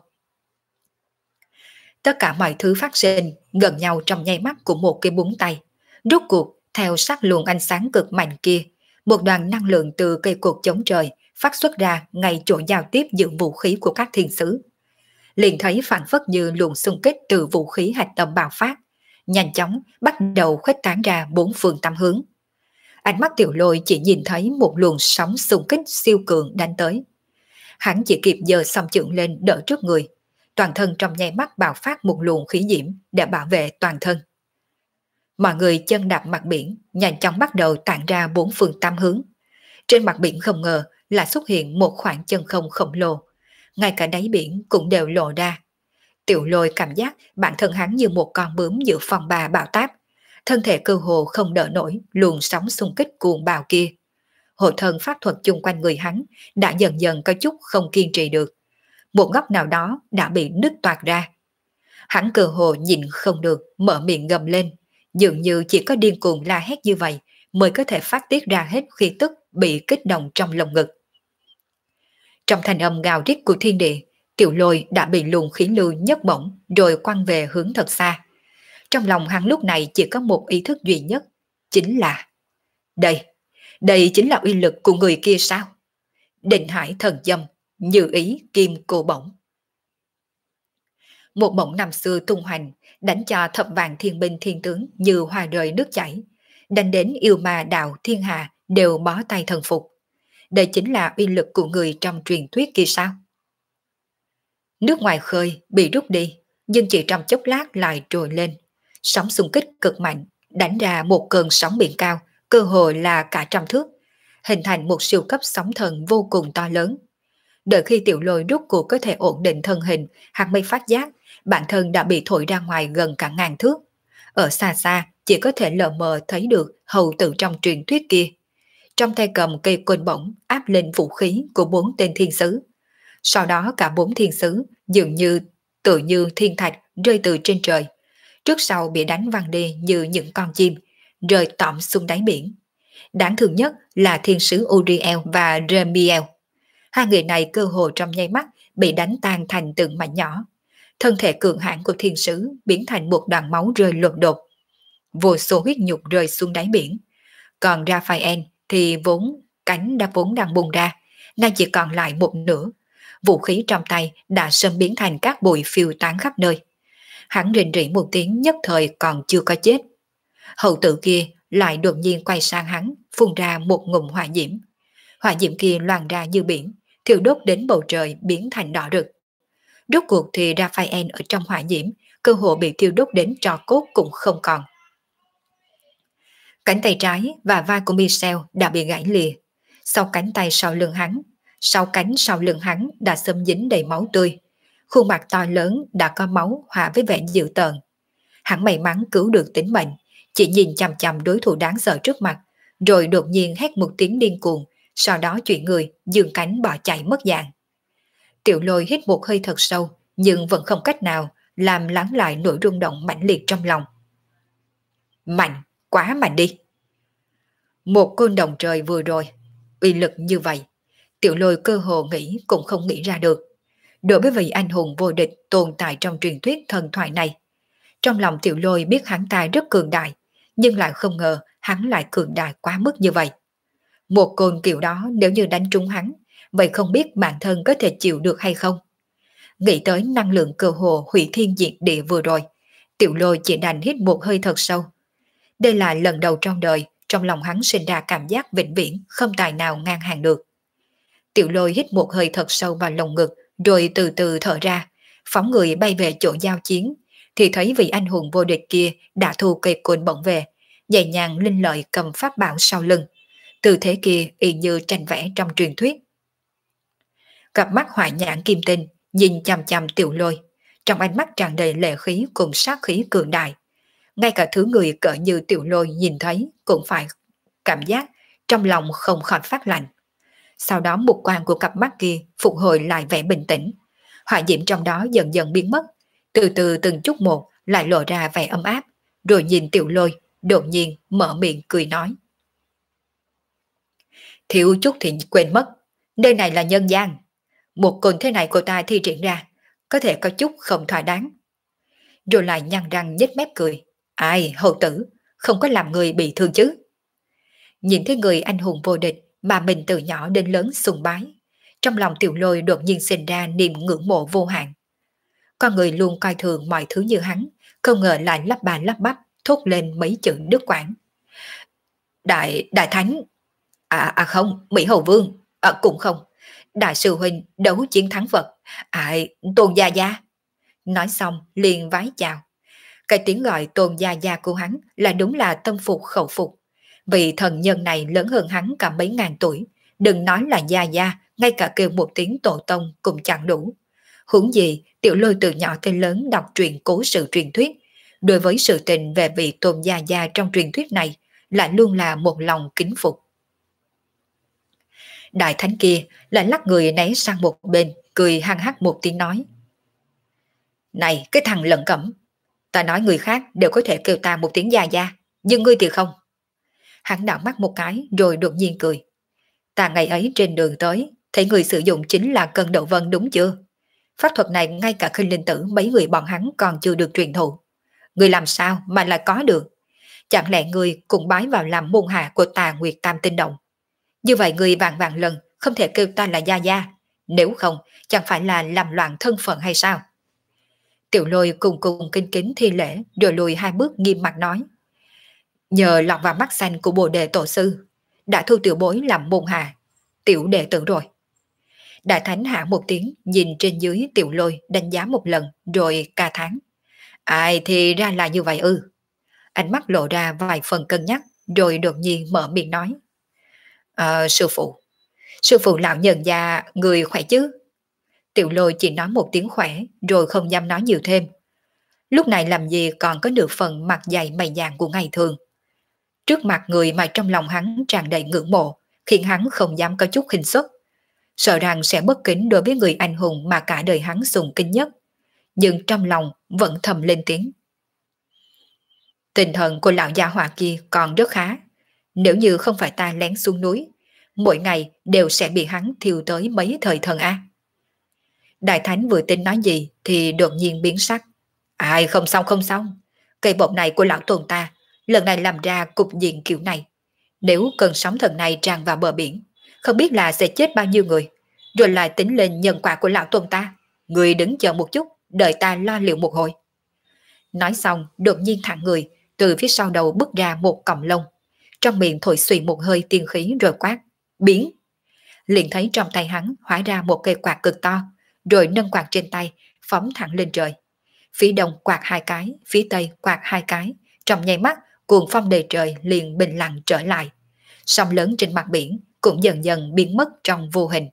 S1: Tất cả mọi thứ phát sinh gần nhau trong nháy mắt của một cái búng tay. Rốt cuộc, theo sát luồng ánh sáng cực mạnh kia, một đoàn năng lượng từ cây cột chống trời phát xuất ra ngay chỗ giao tiếp giữa vũ khí của các thiên sứ. Liền thấy phản phất như luồng xung kích từ vũ khí hạch tâm bạo phát, nhanh chóng bắt đầu khuếch tán ra bốn phương tám hướng. Ánh mắt Tiểu Lôi chỉ nhìn thấy một luồng sóng xung kích siêu cường đánh tới. Hắn chỉ kịp giơ song chưởng lên đỡ trước người, toàn thân trong nháy mắt bạo phát một luồng khí diễm để bảo vệ toàn thân. Mọi người chân đạp mặt biển, nhanh chóng bắt đầu tản ra bốn phương tám hướng. Trên mặt biển không ngờ là xuất hiện một khoảng chân không khổng lồ, ngay cả đáy biển cũng đều lộ ra. Tiểu Lôi cảm giác bản thân hắn như một con bướm giữa phong ba bão táp, thân thể cơ hồ không đỡ nổi luồng sóng xung kích cuồng bạo kia. Hộ thân pháp thuật chung quanh người hắn đã dần dần có chút không kiên trì được. Một góc nào đó đã bị nứt toạc ra. Hắn cơ hồ nhìn không được, mở miệng gầm lên, dường như chỉ có điên cuồng la hét như vậy mới có thể phát tiết ra hết khí tức bị kích động trong lồng ngực. Trong thanh âm gào rít của thiên địa, Tiểu Lôi đã bị luồng khí lưu nhấc bổng rồi quăng về hướng thật xa. Trong lòng hắn lúc này chỉ có một ý thức duy nhất, chính là đây chính là uy lực của người kia sao? Định Hải thần dâm, như ý kim cô bổng. Một bổng năm xưa tung hoành, đánh cho thập vạn thiên binh thiên tướng như hoa rơi nước chảy, đánh đến yêu ma đạo thiên hà đều bó tay thần phục. Đây chính là uy lực của người trong truyền thuyết kia sao? Nước ngoài khơi bị rút đi, nhưng chỉ trong chốc lát lại trồi lên. Sóng xung kích cực mạnh, đánh ra một cơn sóng biển cao, cơ hội là cả trăm thước, hình thành một siêu cấp sóng thần vô cùng to lớn. Đợi khi Tiểu Lôi rút cuộc có thể ổn định thân hình, hắn mới phát giác bản thân đã bị thổi ra ngoài gần cả ngàn thước. Ở xa xa chỉ có thể lờ mờ thấy được hầu tử trong truyền thuyết kia. Trong tay cầm cây côn bổng áp lên vũ khí của bốn tên thiên sứ. Sau đó cả bốn thiên sứ dường như tự như thiên thạch rơi từ trên trời, trước sau bị đánh văng đi như những con chim, rơi tõm xuống đáy biển. Đáng thương nhất là thiên sứ Uriel và Remiel. Hai người này cơ hồ trong nháy mắt bị đánh tan thành từng mảnh nhỏ. Thân thể cường hãn của thiên sứ biến thành một đoàn máu rơi lột đột. Vô số huyết nhục rơi xuống đáy biển. Còn Raphael thì cánh đã vốn đang bung ra, nay chỉ còn lại một nửa. Vũ khí trong tay đã sớm biến thành các bụi phiêu tán khắp nơi. Hắn rình rỉ một tiếng nhất thời còn chưa có chết. Hậu tử kia lại đột nhiên quay sang hắn, phun ra một ngụm hỏa diễm. Hỏa diễm kia loàn ra như biển, thiêu đốt đến bầu trời biến thành đỏ rực. Rốt cuộc thì Raphael ở trong hỏa diễm, cơ hồ bị thiêu đốt đến tro cốt cũng không còn. Cánh tay trái và vai của Michel đã bị gãy lìa. Sau cánh tay sau lưng hắn đã xâm dính đầy máu tươi. Khuôn mặt to lớn đã có máu hòa với vẻ dữ tợn. Hắn may mắn cứu được tính mệnh, chỉ nhìn chằm chằm đối thủ đáng sợ trước mặt, rồi đột nhiên hét một tiếng điên cuồng, sau đó chuyển người, giương cánh bỏ chạy mất dạng. Tiểu Lôi hít một hơi thật sâu, nhưng vẫn không cách nào làm lắng lại nỗi rung động mãnh liệt trong lòng. Mạnh, quá mạnh đi. Một côn đồng trời vừa rồi, uy lực như vậy, Tiểu Lôi cơ hồ nghĩ cũng không nghĩ ra được. Đối với vị anh hùng vô địch tồn tại trong truyền thuyết thần thoại này, trong lòng Tiểu Lôi biết hắn ta rất cường đại, nhưng lại không ngờ hắn lại cường đại quá mức như vậy. Một côn kiểu đó nếu như đánh trúng hắn, vậy không biết bản thân có thể chịu được hay không. Nghĩ tới năng lượng cơ hồ hủy thiên diệt địa vừa rồi, Tiểu Lôi chỉ đành hít một hơi thật sâu. Đây là lần đầu trong đời, trong lòng hắn sinh ra cảm giác vĩnh viễn không tài nào ngang hàng được. Tiểu Lôi hít một hơi thật sâu vào lồng ngực, rồi từ từ thở ra, phóng người bay về chỗ giao chiến, thì thấy vị anh hùng vô địch kia đã thu cây côn bổng về, nhẹ nhàng linh lợi cầm pháp bảo sau lưng. Tư thế kia y như tranh vẽ trong truyền thuyết. Cặp mắt hoại nhãn kim tinh nhìn chằm chằm Tiểu Lôi, trong ánh mắt tràn đầy lệ khí cùng sát khí cường đại. Ngay cả thứ người cỡ như Tiểu Lôi nhìn thấy cũng phải cảm giác trong lòng không khỏi phát lạnh. Sau đó mục quang của cặp mắt kia phục hồi lại vẻ bình tĩnh. Hỏa diễm trong đó dần dần biến mất, từ từ từng chút một lại lộ ra vẻ ấm áp, rồi nhìn Tiểu Lôi, đột nhiên mở miệng cười nói. Thiếu chút thì quên mất, nơi này là nhân gian. Một cồn thế này của ta thi triển ra, có thể có chút không thỏa đáng. Rồi lại nhăn răng nhếch mép cười. Ai, hầu tử, không có làm người bị thương chứ. Nhìn thấy người anh hùng vô địch mà mình từ nhỏ đến lớn sùng bái, trong lòng Tiểu Lôi đột nhiên sinh ra niềm ngưỡng mộ vô hạn. Con người luôn coi thường mọi thứ như hắn, không ngờ lại lắp bà lắp bắp thốt lên mấy chữ đứt quãng. Đại thánh, không, Mỹ Hầu Vương, cũng không, đại sư huynh đấu chiến thắng Phật, Tôn Gia Gia. Nói xong liền vái chào. Cái tiếng gọi Tôn Gia Gia của hắn là đúng là tâm phục khẩu phục. Vì thần nhân này lớn hơn hắn cả mấy ngàn tuổi, đừng nói là Gia Gia, ngay cả kêu một tiếng tổ tông cũng chẳng đủ. Huống gì Tiểu Lôi từ nhỏ tới lớn đọc truyện cố sự truyền thuyết, đối với sự tình về vị Tôn Gia Gia trong truyền thuyết này lại luôn là một lòng kính phục. Đại thánh kia lại lắc người né sang một bên, cười hăng hắc một tiếng nói. Này cái thằng lận cẩm, ta nói người khác đều có thể kêu ta một tiếng Gia Gia, nhưng ngươi thì không. Hắn đảo mắt một cái rồi đột nhiên cười. Ta ngày ấy trên đường tới, thấy người sử dụng chính là cân đậu vân đúng chưa? Pháp thuật này ngay cả Khinh Linh Tử mấy người bọn hắn còn chưa được truyền thụ. Người làm sao mà lại có được? Chẳng lẽ người cùng bái vào làm môn hạ của Tà Nguyệt Tam Tinh Động? Như vậy người vạn vạn lần không thể kêu ta là Gia Gia, nếu không chẳng phải là làm loạn thân phận hay sao? Tiểu Lôi cùng cùng kinh kính thi lễ rồi lùi hai bước nghiêm mặt nói. Nhờ lọt vào mắt xanh của Bồ Đề Tổ Sư, đã thu tiểu bối làm môn hạ, tiểu đệ tử rồi. Đại thánh hạ một tiếng nhìn trên dưới Tiểu Lôi đánh giá một lần rồi ca thán. Ai thì ra là như vậy ư. Ánh mắt lộ ra vài phần cân nhắc rồi đột nhiên mở miệng nói. Sư phụ lão nhân già người khỏe chứ? Tiểu Lôi chỉ nói một tiếng khỏe rồi không dám nói nhiều thêm. Lúc này làm gì còn có được phần mặt dày mày dạn của ngày thường. Trước mặt người mà trong lòng hắn tràn đầy ngưỡng mộ, khiến hắn không dám có chút khinh suất. Sợ rằng sẽ bất kính đối với người anh hùng mà cả đời hắn sùng kính nhất. Nhưng trong lòng vẫn thầm lên tiếng. Tinh thần của lão gia hỏa kia còn rất khá. Nếu như không phải ta lén xuống núi, mỗi ngày đều sẽ bị hắn thiêu tới mấy thời thần a. Đại thánh vừa tính nói gì thì đột nhiên biến sắc. Ai không xong không xong. Cây bột này của lão tôn ta lần này làm ra cục diện kiểu này. Nếu cơn sóng thần này tràn vào bờ biển, không biết là sẽ chết bao nhiêu người. Rồi lại tính lên nhân quả của lão tôn ta. Người đứng chờ một chút, đợi ta lo liệu một hồi. Nói xong đột nhiên thẳng người, từ phía sau đầu bước ra một cọng lông. Trong miệng thổi xùy một hơi tiên khí rồi quát. Biến! Liền thấy trong tay hắn hóa ra một cây quạt cực to, rồi nâng quạt trên tay, phóng thẳng lên trời. Phía đông quạt hai cái, phía tây quạt hai cái, trong nháy mắt cuồng phong đầy trời liền bình lặng trở lại. Sóng lớn trên mặt biển cũng dần dần biến mất trong vô hình.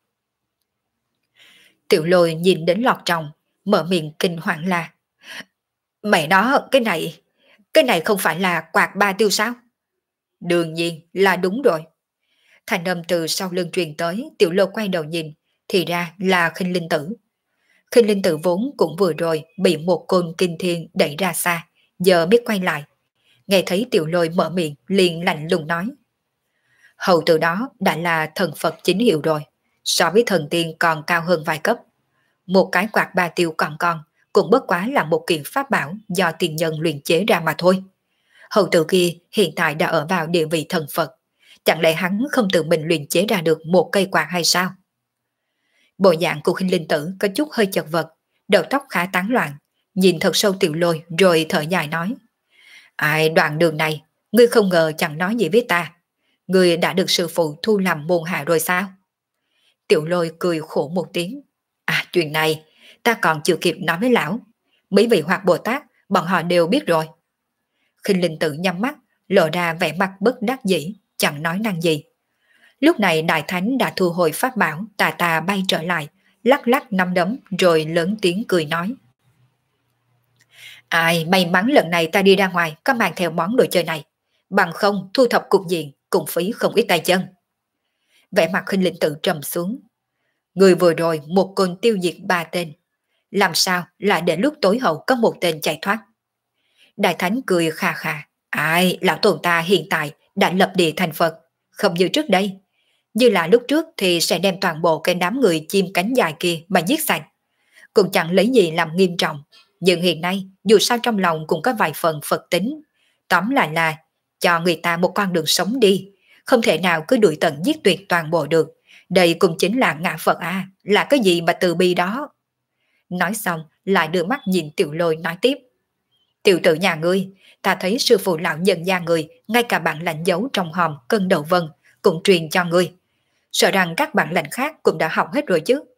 S1: Tiểu Lôi nhìn đến lọt trong, mở miệng kinh hoàng la. Mẹ nó, cái này không phải là quạt ba tiêu sao? Đương nhiên là đúng rồi. Thành âm từ sau lưng truyền tới, Tiểu Lôi quay đầu nhìn, thì ra là Khinh Linh Tử. Khinh Linh Tử vốn cũng vừa rồi bị một côn kinh thiên đẩy ra xa, giờ biết quay lại. Nghe thấy Tiểu Lôi mở miệng liền lạnh lùng nói. Hầu từ đó đã là thần Phật chính hiệu rồi, so với thần tiên còn cao hơn vài cấp. Một cái quạt ba tiêu còn con, cũng bất quá là một kiện pháp bảo do tiền nhân luyện chế ra mà thôi. Hầu tử kia hiện tại đã ở vào địa vị thần Phật, chẳng lẽ hắn không tự mình luyện chế ra được một cây quạt hay sao? Bộ dạng của Khinh Linh Tử có chút hơi chật vật, đầu tóc khá tán loạn, nhìn thật sâu Tiểu Lôi rồi thở dài nói. Ai đoạn đường này, ngươi không ngờ chẳng nói gì với ta. Ngươi đã được sư phụ thu làm môn hạ rồi sao? Tiểu Lôi cười khổ một tiếng. Chuyện này, ta còn chưa kịp nói với lão. Mấy vị Hoạt Bồ Tát, bọn họ đều biết rồi. Khinh Linh Tử nhắm mắt, lộ ra vẻ mặt bất đắc dĩ, chẳng nói năng gì. Lúc này Đại Thánh đã thu hồi pháp bảo, tà tà bay trở lại, lắc lắc nắm đấm rồi lớn tiếng cười nói. Ai may mắn lần này ta đi ra ngoài có mang theo món đồ chơi này, bằng không thu thập cục diện cũng phí không ít tay chân. Vẻ mặt Khinh Linh Tự trầm xuống. Người vừa rồi một côn tiêu diệt 3 tên, làm sao lại để lúc tối hậu có một tên chạy thoát? Đại Thánh cười khà khà. Ai, lão tồn ta hiện tại đã lập địa thành Phật, không như trước đây. Như là lúc trước thì sẽ đem toàn bộ cái đám người chim cánh dài kia mà giết sạch. Cũng chẳng lấy gì làm nghiêm trọng. Nhưng hiện nay, dù sao trong lòng cũng có vài phần Phật tính. Tóm lại là cho người ta một con đường sống đi. Không thể nào cứ đuổi tận giết tuyệt toàn bộ được. Đây cũng chính là ngạ Phật à, là cái gì mà từ bi đó. Nói xong, lại đưa mắt nhìn Tiểu Lôi nói tiếp. Tiểu tử nhà ngươi, ta thấy sư phụ lão nhân gia người, ngay cả bản lãnh giấu trong hòm cân đầu vân, cũng truyền cho ngươi. Sợ rằng các bản lãnh khác cũng đã học hết rồi chứ.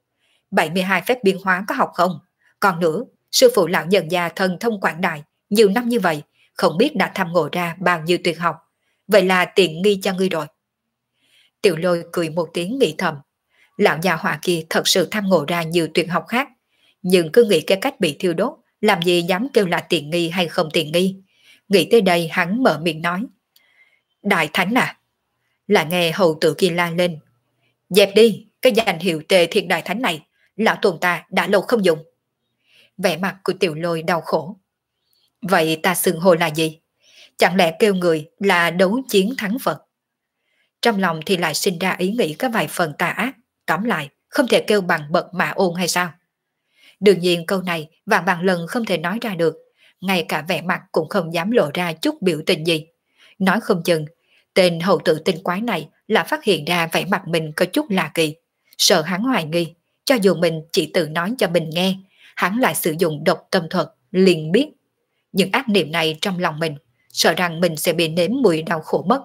S1: 72 phép biến hóa có học không? Còn nữa, sư phụ lão nhân gia thần thông quảng đại, nhiều năm như vậy, không biết đã tham ngộ ra bao nhiêu tuyệt học. Vậy là tiện nghi cho ngươi rồi. Tiểu Lôi cười một tiếng nghĩ thầm. Lão già họa kia thật sự tham ngộ ra nhiều tuyệt học khác, nhưng cứ nghĩ cái cách bị thiêu đốt, làm gì dám kêu là tiện nghi hay không tiện nghi. Nghĩ tới đây hắn mở miệng nói. Đại Thánh à? Lại nghe hầu tử kia la lên. Dẹp đi, cái danh hiệu Tề Thiên Đại Thánh này, lão tồn ta đã lâu không dùng. Vẻ mặt của Tiểu Lôi đau khổ. Vậy ta xưng hô là gì? Chẳng lẽ kêu người là đấu chiến thắng Phật? Trong lòng thì lại sinh ra ý nghĩ có vài phần tà ác. Tóm lại, không thể kêu bằng bậc mà ôn hay sao? Đương nhiên câu này vạn bằng lần không thể nói ra được, ngay cả vẻ mặt cũng không dám lộ ra chút biểu tình gì. Nói không chừng, tên hậu tử tinh quái này là phát hiện ra vẻ mặt mình có chút lạ kỳ, sợ hắn hoài nghi, cho dù mình chỉ tự nói cho mình nghe, hắn lại sử dụng độc tâm thuật, liền biết. Nhưng ác niệm này trong lòng mình, sợ rằng mình sẽ bị nếm mùi đau khổ mất.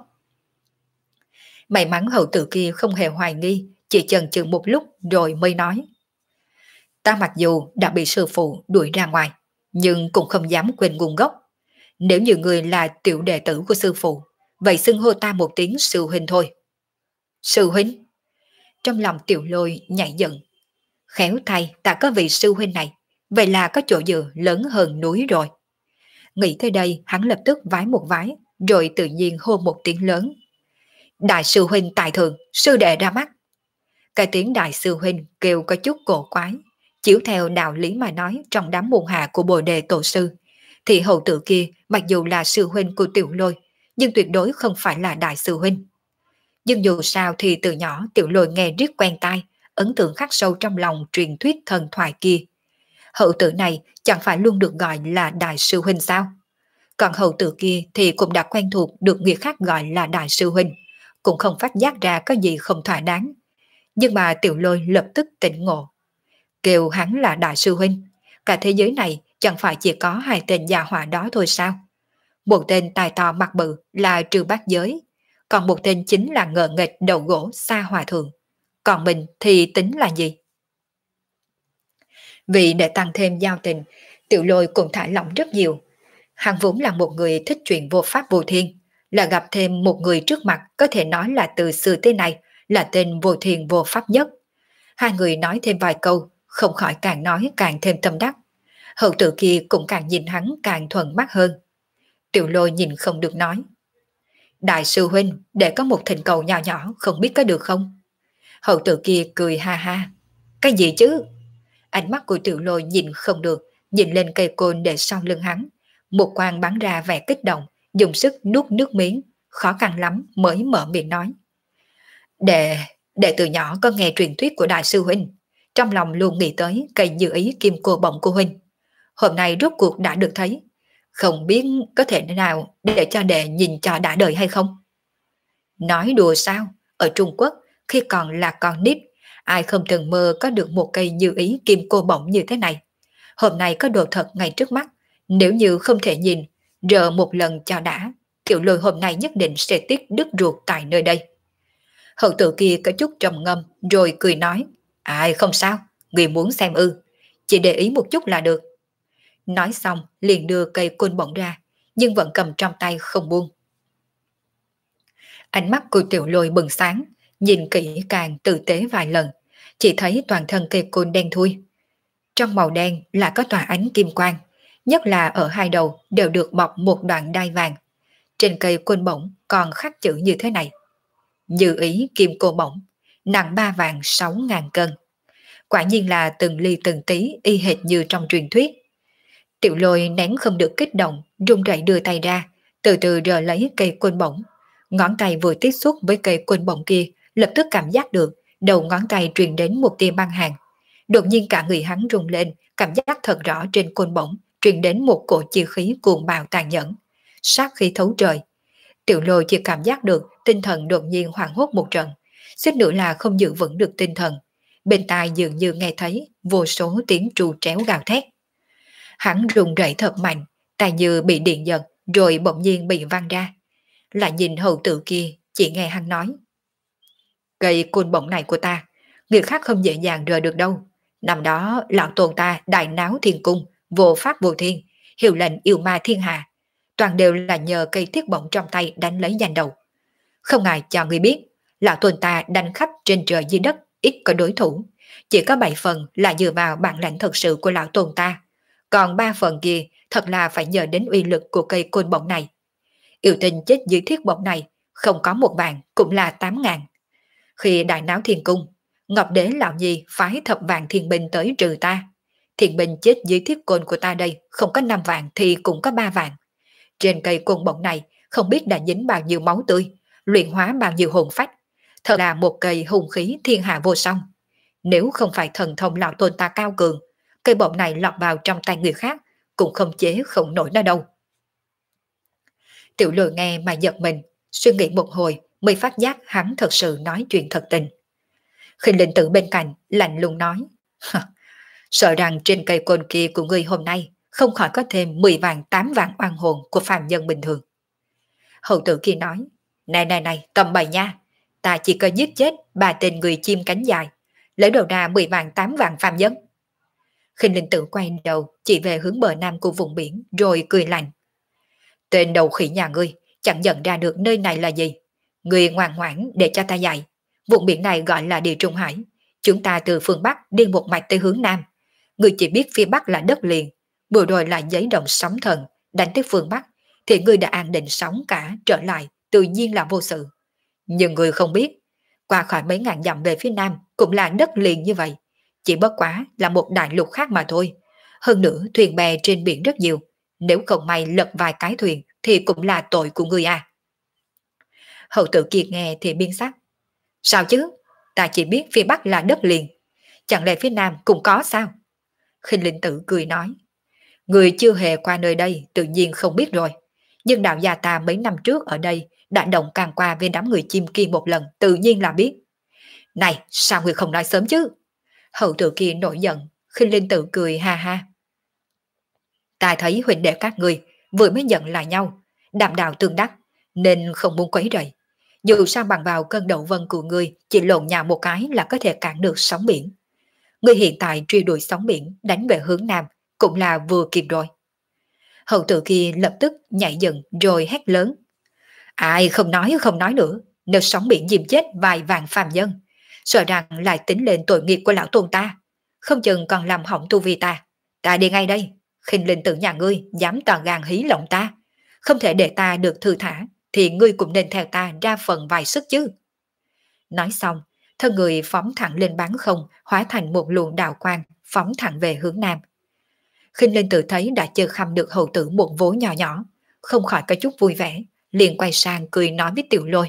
S1: May mắn hậu tử kia không hề hoài nghi, chỉ chần chừ một lúc rồi mới nói. Ta mặc dù đã bị sư phụ đuổi ra ngoài, nhưng cũng không dám quên nguồn gốc. Nếu như người là tiểu đệ tử của sư phụ, vậy xưng hô ta một tiếng sư huynh thôi. Sư huynh? Trong lòng Tiểu Lôi nhảy dựng. Khéo thay ta có vị sư huynh này, vậy là có chỗ dựa lớn hơn núi rồi. Nghĩ tới đây hắn lập tức vái một vái, rồi tự nhiên hô một tiếng lớn. Đại sư huynh tài thượng, sư đệ ra mắt. Cái tiếng đại sư huynh kêu có chút cổ quái. Chiếu theo đạo lý mà nói trong đám môn hạ của Bồ Đề Tổ Sư, thì hậu tử kia mặc dù là sư huynh của Tiểu Lôi, nhưng tuyệt đối không phải là đại sư huynh. Nhưng dù sao thì từ nhỏ Tiểu Lôi nghe riết quen tai, ấn tượng khắc sâu trong lòng truyền thuyết thần thoại kia. Hậu tử này chẳng phải luôn được gọi là đại sư huynh sao? Còn hậu tử kia thì cũng đã quen thuộc được người khác gọi là đại sư huynh, cũng không phát giác ra có gì không thỏa đáng. Nhưng mà Tiểu Lôi lập tức tỉnh ngộ. Kêu hắn là đại sư huynh, cả thế giới này chẳng phải chỉ có 2 tên già họa đó thôi sao? Một tên tài to mặt bự là Trừ Bát Giới, còn một tên chính là ngờ nghệch đầu gỗ Sa Hòa Thượng. Còn mình thì tính là gì? Vì để tăng thêm giao tình, Tiểu Lôi cũng thả lỏng rất nhiều. Hắn vốn là một người thích chuyện vô pháp vô thiên, là gặp thêm một người trước mặt có thể nói là từ xưa tới nay là tên vô thiên vô pháp nhất. Hai người nói thêm vài câu, không khỏi càng nói càng thêm tâm đắc. Hậu tử kia cũng càng nhìn hắn càng thuận mắt hơn. Tiểu Lôi nhìn không được nói. Đại sư huynh, để có một thỉnh cầu nhỏ nhỏ không biết có được không? Hậu tử kia cười ha ha. Cái gì chứ? Ánh mắt của Tiểu Lôi nhìn không được, nhìn lên cây côn để sau lưng hắn. Một quang bắn ra vẻ kích động, dùng sức nuốt nước miếng, khó khăn lắm mới mở miệng nói. Đệ từ nhỏ có nghe truyền thuyết của đại sư huynh, trong lòng luôn nghĩ tới cây như ý kim cô bổng của huynh. Hôm nay rốt cuộc đã được thấy, không biết có thể nào để cho đệ nhìn cho đã đời hay không? Nói đùa sao? Ở Trung Quốc, khi còn là con nít, ai không từng mơ có được một cây như ý kim cô bổng như thế này. Hôm nay có đồ thật ngay trước mắt, nếu như không thể nhìn, rờ một lần cho đã, Tiểu Lôi hôm nay nhất định sẽ tiếc đứt ruột tại nơi đây. Hậu tử kia có chút trầm ngâm rồi cười nói. Ai không sao, người muốn xem ư, chỉ để ý một chút là được. Nói xong liền đưa cây côn bổng ra, nhưng vẫn cầm trong tay không buông. Ánh mắt của Tiểu Lôi bừng sáng, nhìn kỹ càng tử tế vài lần, chỉ thấy toàn thân cây côn đen thui. Trong màu đen là có tỏa ánh kim quang, nhất là ở hai đầu đều được bọc một đoạn đai vàng. Trên cây côn bổng còn khắc chữ như thế này: Như ý kim cô bổng, nặng 3 vạn 6 ngàn cân. Quả nhiên là từng ly từng tí y hệt như trong truyền thuyết. Tiểu Lôi nén không được kích động, run rẩy đưa tay ra, từ từ rờ lấy cây côn bổng. Ngón tay vừa tiếp xúc với cây côn bổng kia, lập tức cảm giác được đầu ngón tay truyền đến một tia băng hàn. Đột nhiên cả người hắn rung lên, cảm giác thật rõ trên côn bổng truyền đến một cổ chi khí cuồng bạo tàn nhẫn, sát khí thấu trời. Tiểu Lôi chỉ cảm giác được tinh thần đột nhiên hoảng hốt một trận, suýt nữa là không giữ vững được tinh thần. Bên tai dường như nghe thấy vô số tiếng tru tréo gào thét. Hắn run rẩy thật mạnh, tay như bị điện giật, rồi bỗng nhiên bị văng ra. Lại nhìn hầu tử kia, chỉ nghe hắn nói: Cây côn bổng này của ta, người khác không dễ dàng rời được đâu. Năm đó lão tôn ta đại náo thiên cung, vô pháp vô thiên, hiệu lệnh yêu ma thiên hạ, toàn đều là nhờ cây thiết bổng trong tay đánh lấy danh đầu. Không ngại cho người biết, lão tôn ta đánh khắp trên trời dưới đất, ít có đối thủ, chỉ có 7 phần là dựa vào bản lãnh thật sự của lão tôn ta, còn 3 phần kia thật là phải nhờ đến uy lực của cây côn bổng này. Yêu tình chết dưới thiết bổng này, không có 1 vạn cũng là 8 ngàn. Khi đại náo thiên cung, Ngọc Đế lão nhi phái thập vạn thiên binh tới trừ ta. Thiên binh chết dưới thiết côn của ta đây không có 5 vạn thì cũng có 3 vạn. Trên cây côn bổng này không biết đã dính bao nhiêu máu tươi, luyện hóa bao nhiêu hồn phách. Thật là một cây hùng khí thiên hạ vô song. Nếu không phải thần thông lão tôn ta cao cường, cây bổng này lọt vào trong tay người khác cũng không chế không nổi nó đâu. Tiểu Lôi nghe mà giật mình, suy nghĩ một hồi mới phát giác hắn thật sự nói chuyện thật tình. Khinh Linh Tử bên cạnh lạnh lùng nói: Sợ rằng trên cây côn kia của ngươi hôm nay không khỏi có thêm 10 vạn 8 vạn oan hồn của phàm nhân bình thường. Hậu tử kia nói: Này, tầm bậy nha, ta chỉ cần giết chết 3 tên người chim cánh dài, lấy đầu ra 10 vạn 8 vạn phàm nhân. Khinh Linh Tử quay đầu chỉ về hướng bờ nam của vùng biển rồi cười lạnh: Tên đầu khỉ nhà ngươi chẳng nhận ra được nơi này là gì. Ngươi ngoan ngoãn để cho ta dạy. Vùng biển này gọi là Địa Trung Hải. Chúng ta từ phương Bắc đi một mạch tới hướng Nam. Ngươi chỉ biết phía Bắc là đất liền, vừa rồi là giấy động sóng thần, đánh tới phương Bắc thì ngươi đã an định sóng cả trở lại, tự nhiên là vô sự. Nhưng ngươi không biết, qua khỏi mấy ngàn dặm về phía Nam cũng là đất liền như vậy, chỉ bất quá là một đại lục khác mà thôi. Hơn nữa thuyền bè trên biển rất nhiều, nếu không may lật vài cái thuyền thì cũng là tội của ngươi à. Hậu tử kia nghe thì biến sắc: Sao chứ, ta chỉ biết phía Bắc là đất liền, chẳng lẽ phía Nam cũng có sao? Khinh Linh Tử cười nói: Người chưa hề qua nơi đây tự nhiên không biết rồi, nhưng đạo gia ta mấy năm trước ở đây đã động càng qua với đám người chim kia một lần, tự nhiên là biết. Này, sao người không nói sớm chứ? Hậu tử kia nổi giận. Khinh Linh Tử cười ha ha: Ta thấy huynh đệ các người vừa mới giận lại nhau, đàm đạo tương đắc, nên không muốn quấy rầy. Dù sao bằng vào cơn đậu vân của ngươi, chỉ lộn nhào một cái là có thể cản được sóng biển. Ngươi hiện tại truy đuổi sóng biển đánh về hướng Nam cũng là vừa kịp rồi. Hậu tử kia lập tức nhảy dựng rồi hét lớn: Ai không nói nữa, nếu sóng biển dìm chết vài vạn phàm nhân, sợ rằng lại tính lên tội nghiệp của lão tôn ta, không chừng còn làm hỏng tu vi ta. Ta đi ngay đây. Khinh Linh Tử nhà ngươi dám tàn gan hí lòng ta, không thể để ta được thư thả, thì ngươi cũng nên theo ta ra phần vài sức chứ. Nói xong, thân người phóng thẳng lên bán không, hóa thành một luồng đạo quang, phóng thẳng về hướng Nam. Khinh Linh Tử thấy đã chơi khăm được hầu tử một vố nhỏ nhỏ, không khỏi có chút vui vẻ, liền quay sang cười nói với Tiểu Lôi: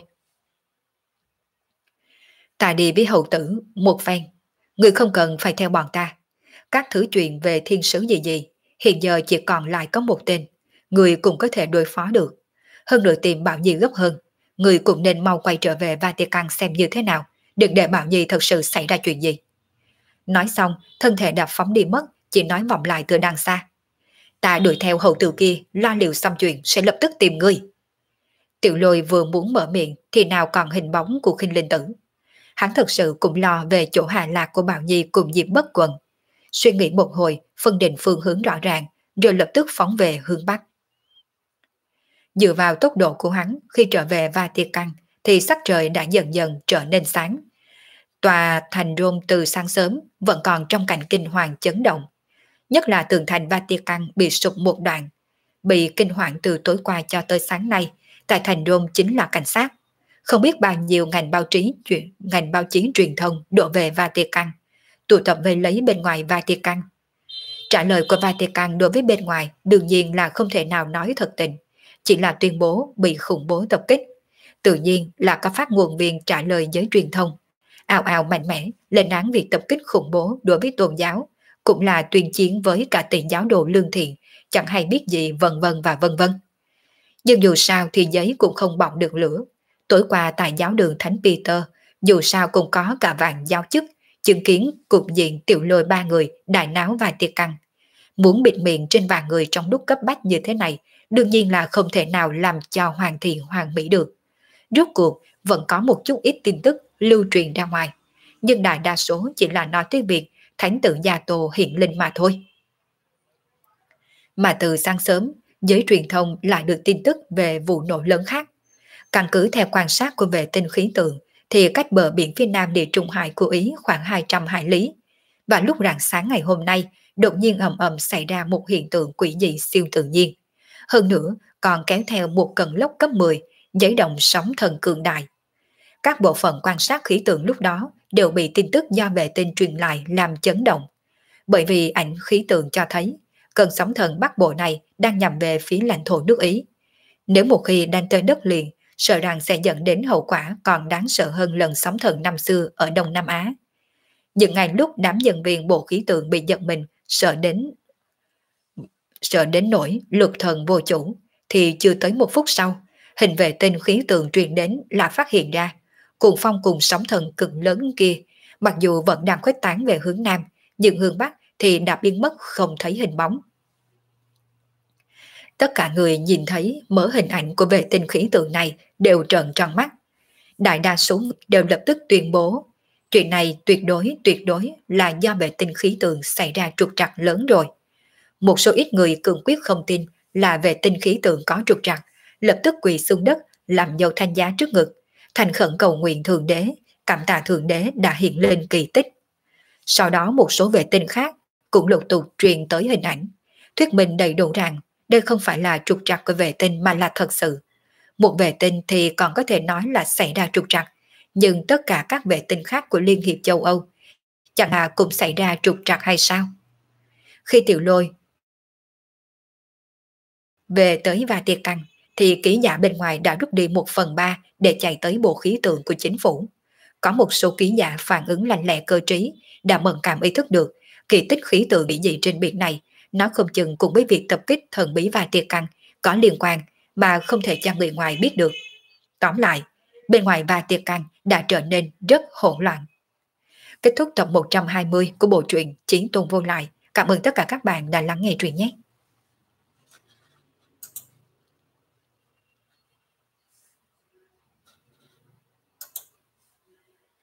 S1: Ta đi với hầu tử một phen, người không cần phải theo bọn ta. Các thứ chuyện về thiên sứ gì, hiện giờ chỉ còn lại có một tên, người cũng có thể đối phó được. Hơn nữa tìm Bảo Nhi gấp hơn, người cũng nên mau quay trở về Vatican xem như thế nào, đừng để Bảo Nhi thật sự xảy ra chuyện gì. Nói xong, thân thể đạp phóng đi mất, chỉ nói vọng lại từ đằng xa: Ta đuổi theo hậu tử kia, lo liệu xong chuyện sẽ lập tức tìm ngươi. Tiểu Lôi vừa muốn mở miệng thì nào còn hình bóng của Khinh Linh Tử. Hắn thật sự cũng lo về chỗ hạ lạc của Bảo Nhi cùng Diệp Bất Quần. Suy nghĩ một hồi, phân định phương hướng rõ ràng, rồi lập tức phóng về hướng Bắc. Dựa vào tốc độ của hắn, khi trở về Vatican thì sắc trời đã dần dần trở nên sáng. Tòa thành Rome từ sáng sớm vẫn còn trong cảnh kinh hoàng chấn động. Nhất là tường thành Vatican bị sụp một đoạn, bị kinh hoàng từ tối qua cho tới sáng nay, tại thành Rome chính là cảnh sát. Không biết bao nhiêu ngành báo chí truyền thông đổ về Vatican, tụ tập về lấy bên ngoài Vatican. Trả lời của Vatican đối với bên ngoài đương nhiên là không thể nào nói thật tình, chỉ là tuyên bố bị khủng bố tập kích. Tự nhiên là có phát ngôn viên trả lời giới truyền thông, ào ào mạnh mẽ lên án việc tập kích khủng bố đối với tôn giáo, cũng là tuyên chiến với cả tiền giáo đồ lương thiện, chẳng hay biết gì vân vân và vân vân. Nhưng dù sao thì giấy cũng không bỏng được lửa. Tối qua tại giáo đường Thánh Peter, dù sao cũng có cả vạn giáo chức, chứng kiến cục diện tiểu lôi ba người đại náo và tiệc căng. Muốn bịt miệng trên vạn người trong lúc cấp bách như thế này, đương nhiên là không thể nào làm cho hoàn thiện hoàn mỹ được. Rốt cuộc vẫn có một chút ít tin tức lưu truyền ra ngoài, nhưng đại đa số chỉ là nói tới việc thánh tử Gia Tô hiện linh mà thôi. Mà từ sáng sớm, giới truyền thông lại được tin tức về vụ nổ lớn khác. Căn cứ theo quan sát của vệ tinh khí tượng thì cách bờ biển phía nam địa Trung Hải của Ý khoảng 200 hải lý. Và lúc rạng sáng ngày hôm nay, đột nhiên ầm ầm xảy ra một hiện tượng quỷ dị siêu tự nhiên. Hơn nữa, còn kéo theo một cơn lốc cấp 10, giấy động sóng thần cường đại. Các bộ phận quan sát khí tượng lúc đó đều bị tin tức do vệ tinh truyền lại làm chấn động. Bởi vì ảnh khí tượng cho thấy, cơn sóng thần Bắc Bộ này đang nhằm về phía lãnh thổ nước Ý. Nếu một khi đang tới đất liền, sợ rằng sẽ dẫn đến hậu quả còn đáng sợ hơn lần sóng thần năm xưa ở Đông Nam Á. Những ngày lúc đám nhân viên bộ khí tượng bị giật mình, sợ đến nỗi luật thần vô chủ, thì chưa tới một phút sau, hình vệ tinh khí tượng truyền đến là phát hiện ra, cuồng phong cùng sóng thần cực lớn kia, mặc dù vẫn đang khuếch tán về hướng Nam, nhưng hướng Bắc thì đã biến mất không thấy hình bóng. Tất cả người nhìn thấy mở hình ảnh của vệ tinh khí tượng này đều trợn tròn mắt. Đại đa số đều lập tức tuyên bố chuyện này tuyệt đối là do vệ tinh khí tượng xảy ra trục trặc lớn rồi. Một số ít người cường quyết không tin là vệ tinh khí tượng có trục trặc, lập tức quỳ xuống đất làm dấu thanh giá trước ngực, thành khẩn cầu nguyện Thượng Đế, cảm tạ Thượng Đế đã hiện lên kỳ tích. Sau đó một số vệ tinh khác cũng lục tục truyền tới hình ảnh, thuyết minh đầy đủ rằng đây không phải là trục trặc của vệ tinh mà là thật sự. Một vệ tinh thì còn có thể nói là xảy ra trục trặc, nhưng tất cả các vệ tinh khác của Liên hiệp châu Âu chẳng là cũng xảy ra trục trặc hay sao? Khi Tiểu Lôi về tới Vatican thì ký giả bên ngoài đã rút đi 1/3 để chạy tới bộ khí tượng của chính phủ. Có một số ký giả phản ứng lành lẹ cơ trí đã mẫn cảm ý thức được kỳ tích khí tượng bị dị trên biển này, nó không chừng cùng với việc tập kích thần bí Vatican có liên quan mà không thể cho người ngoài biết được. Tóm lại, bên ngoài Vatican đã trở nên rất hỗn loạn. Kết thúc tập 120 của bộ truyện Chiến Tôn Vô Lại. Cảm ơn tất cả các bạn đã lắng nghe truyện nhé.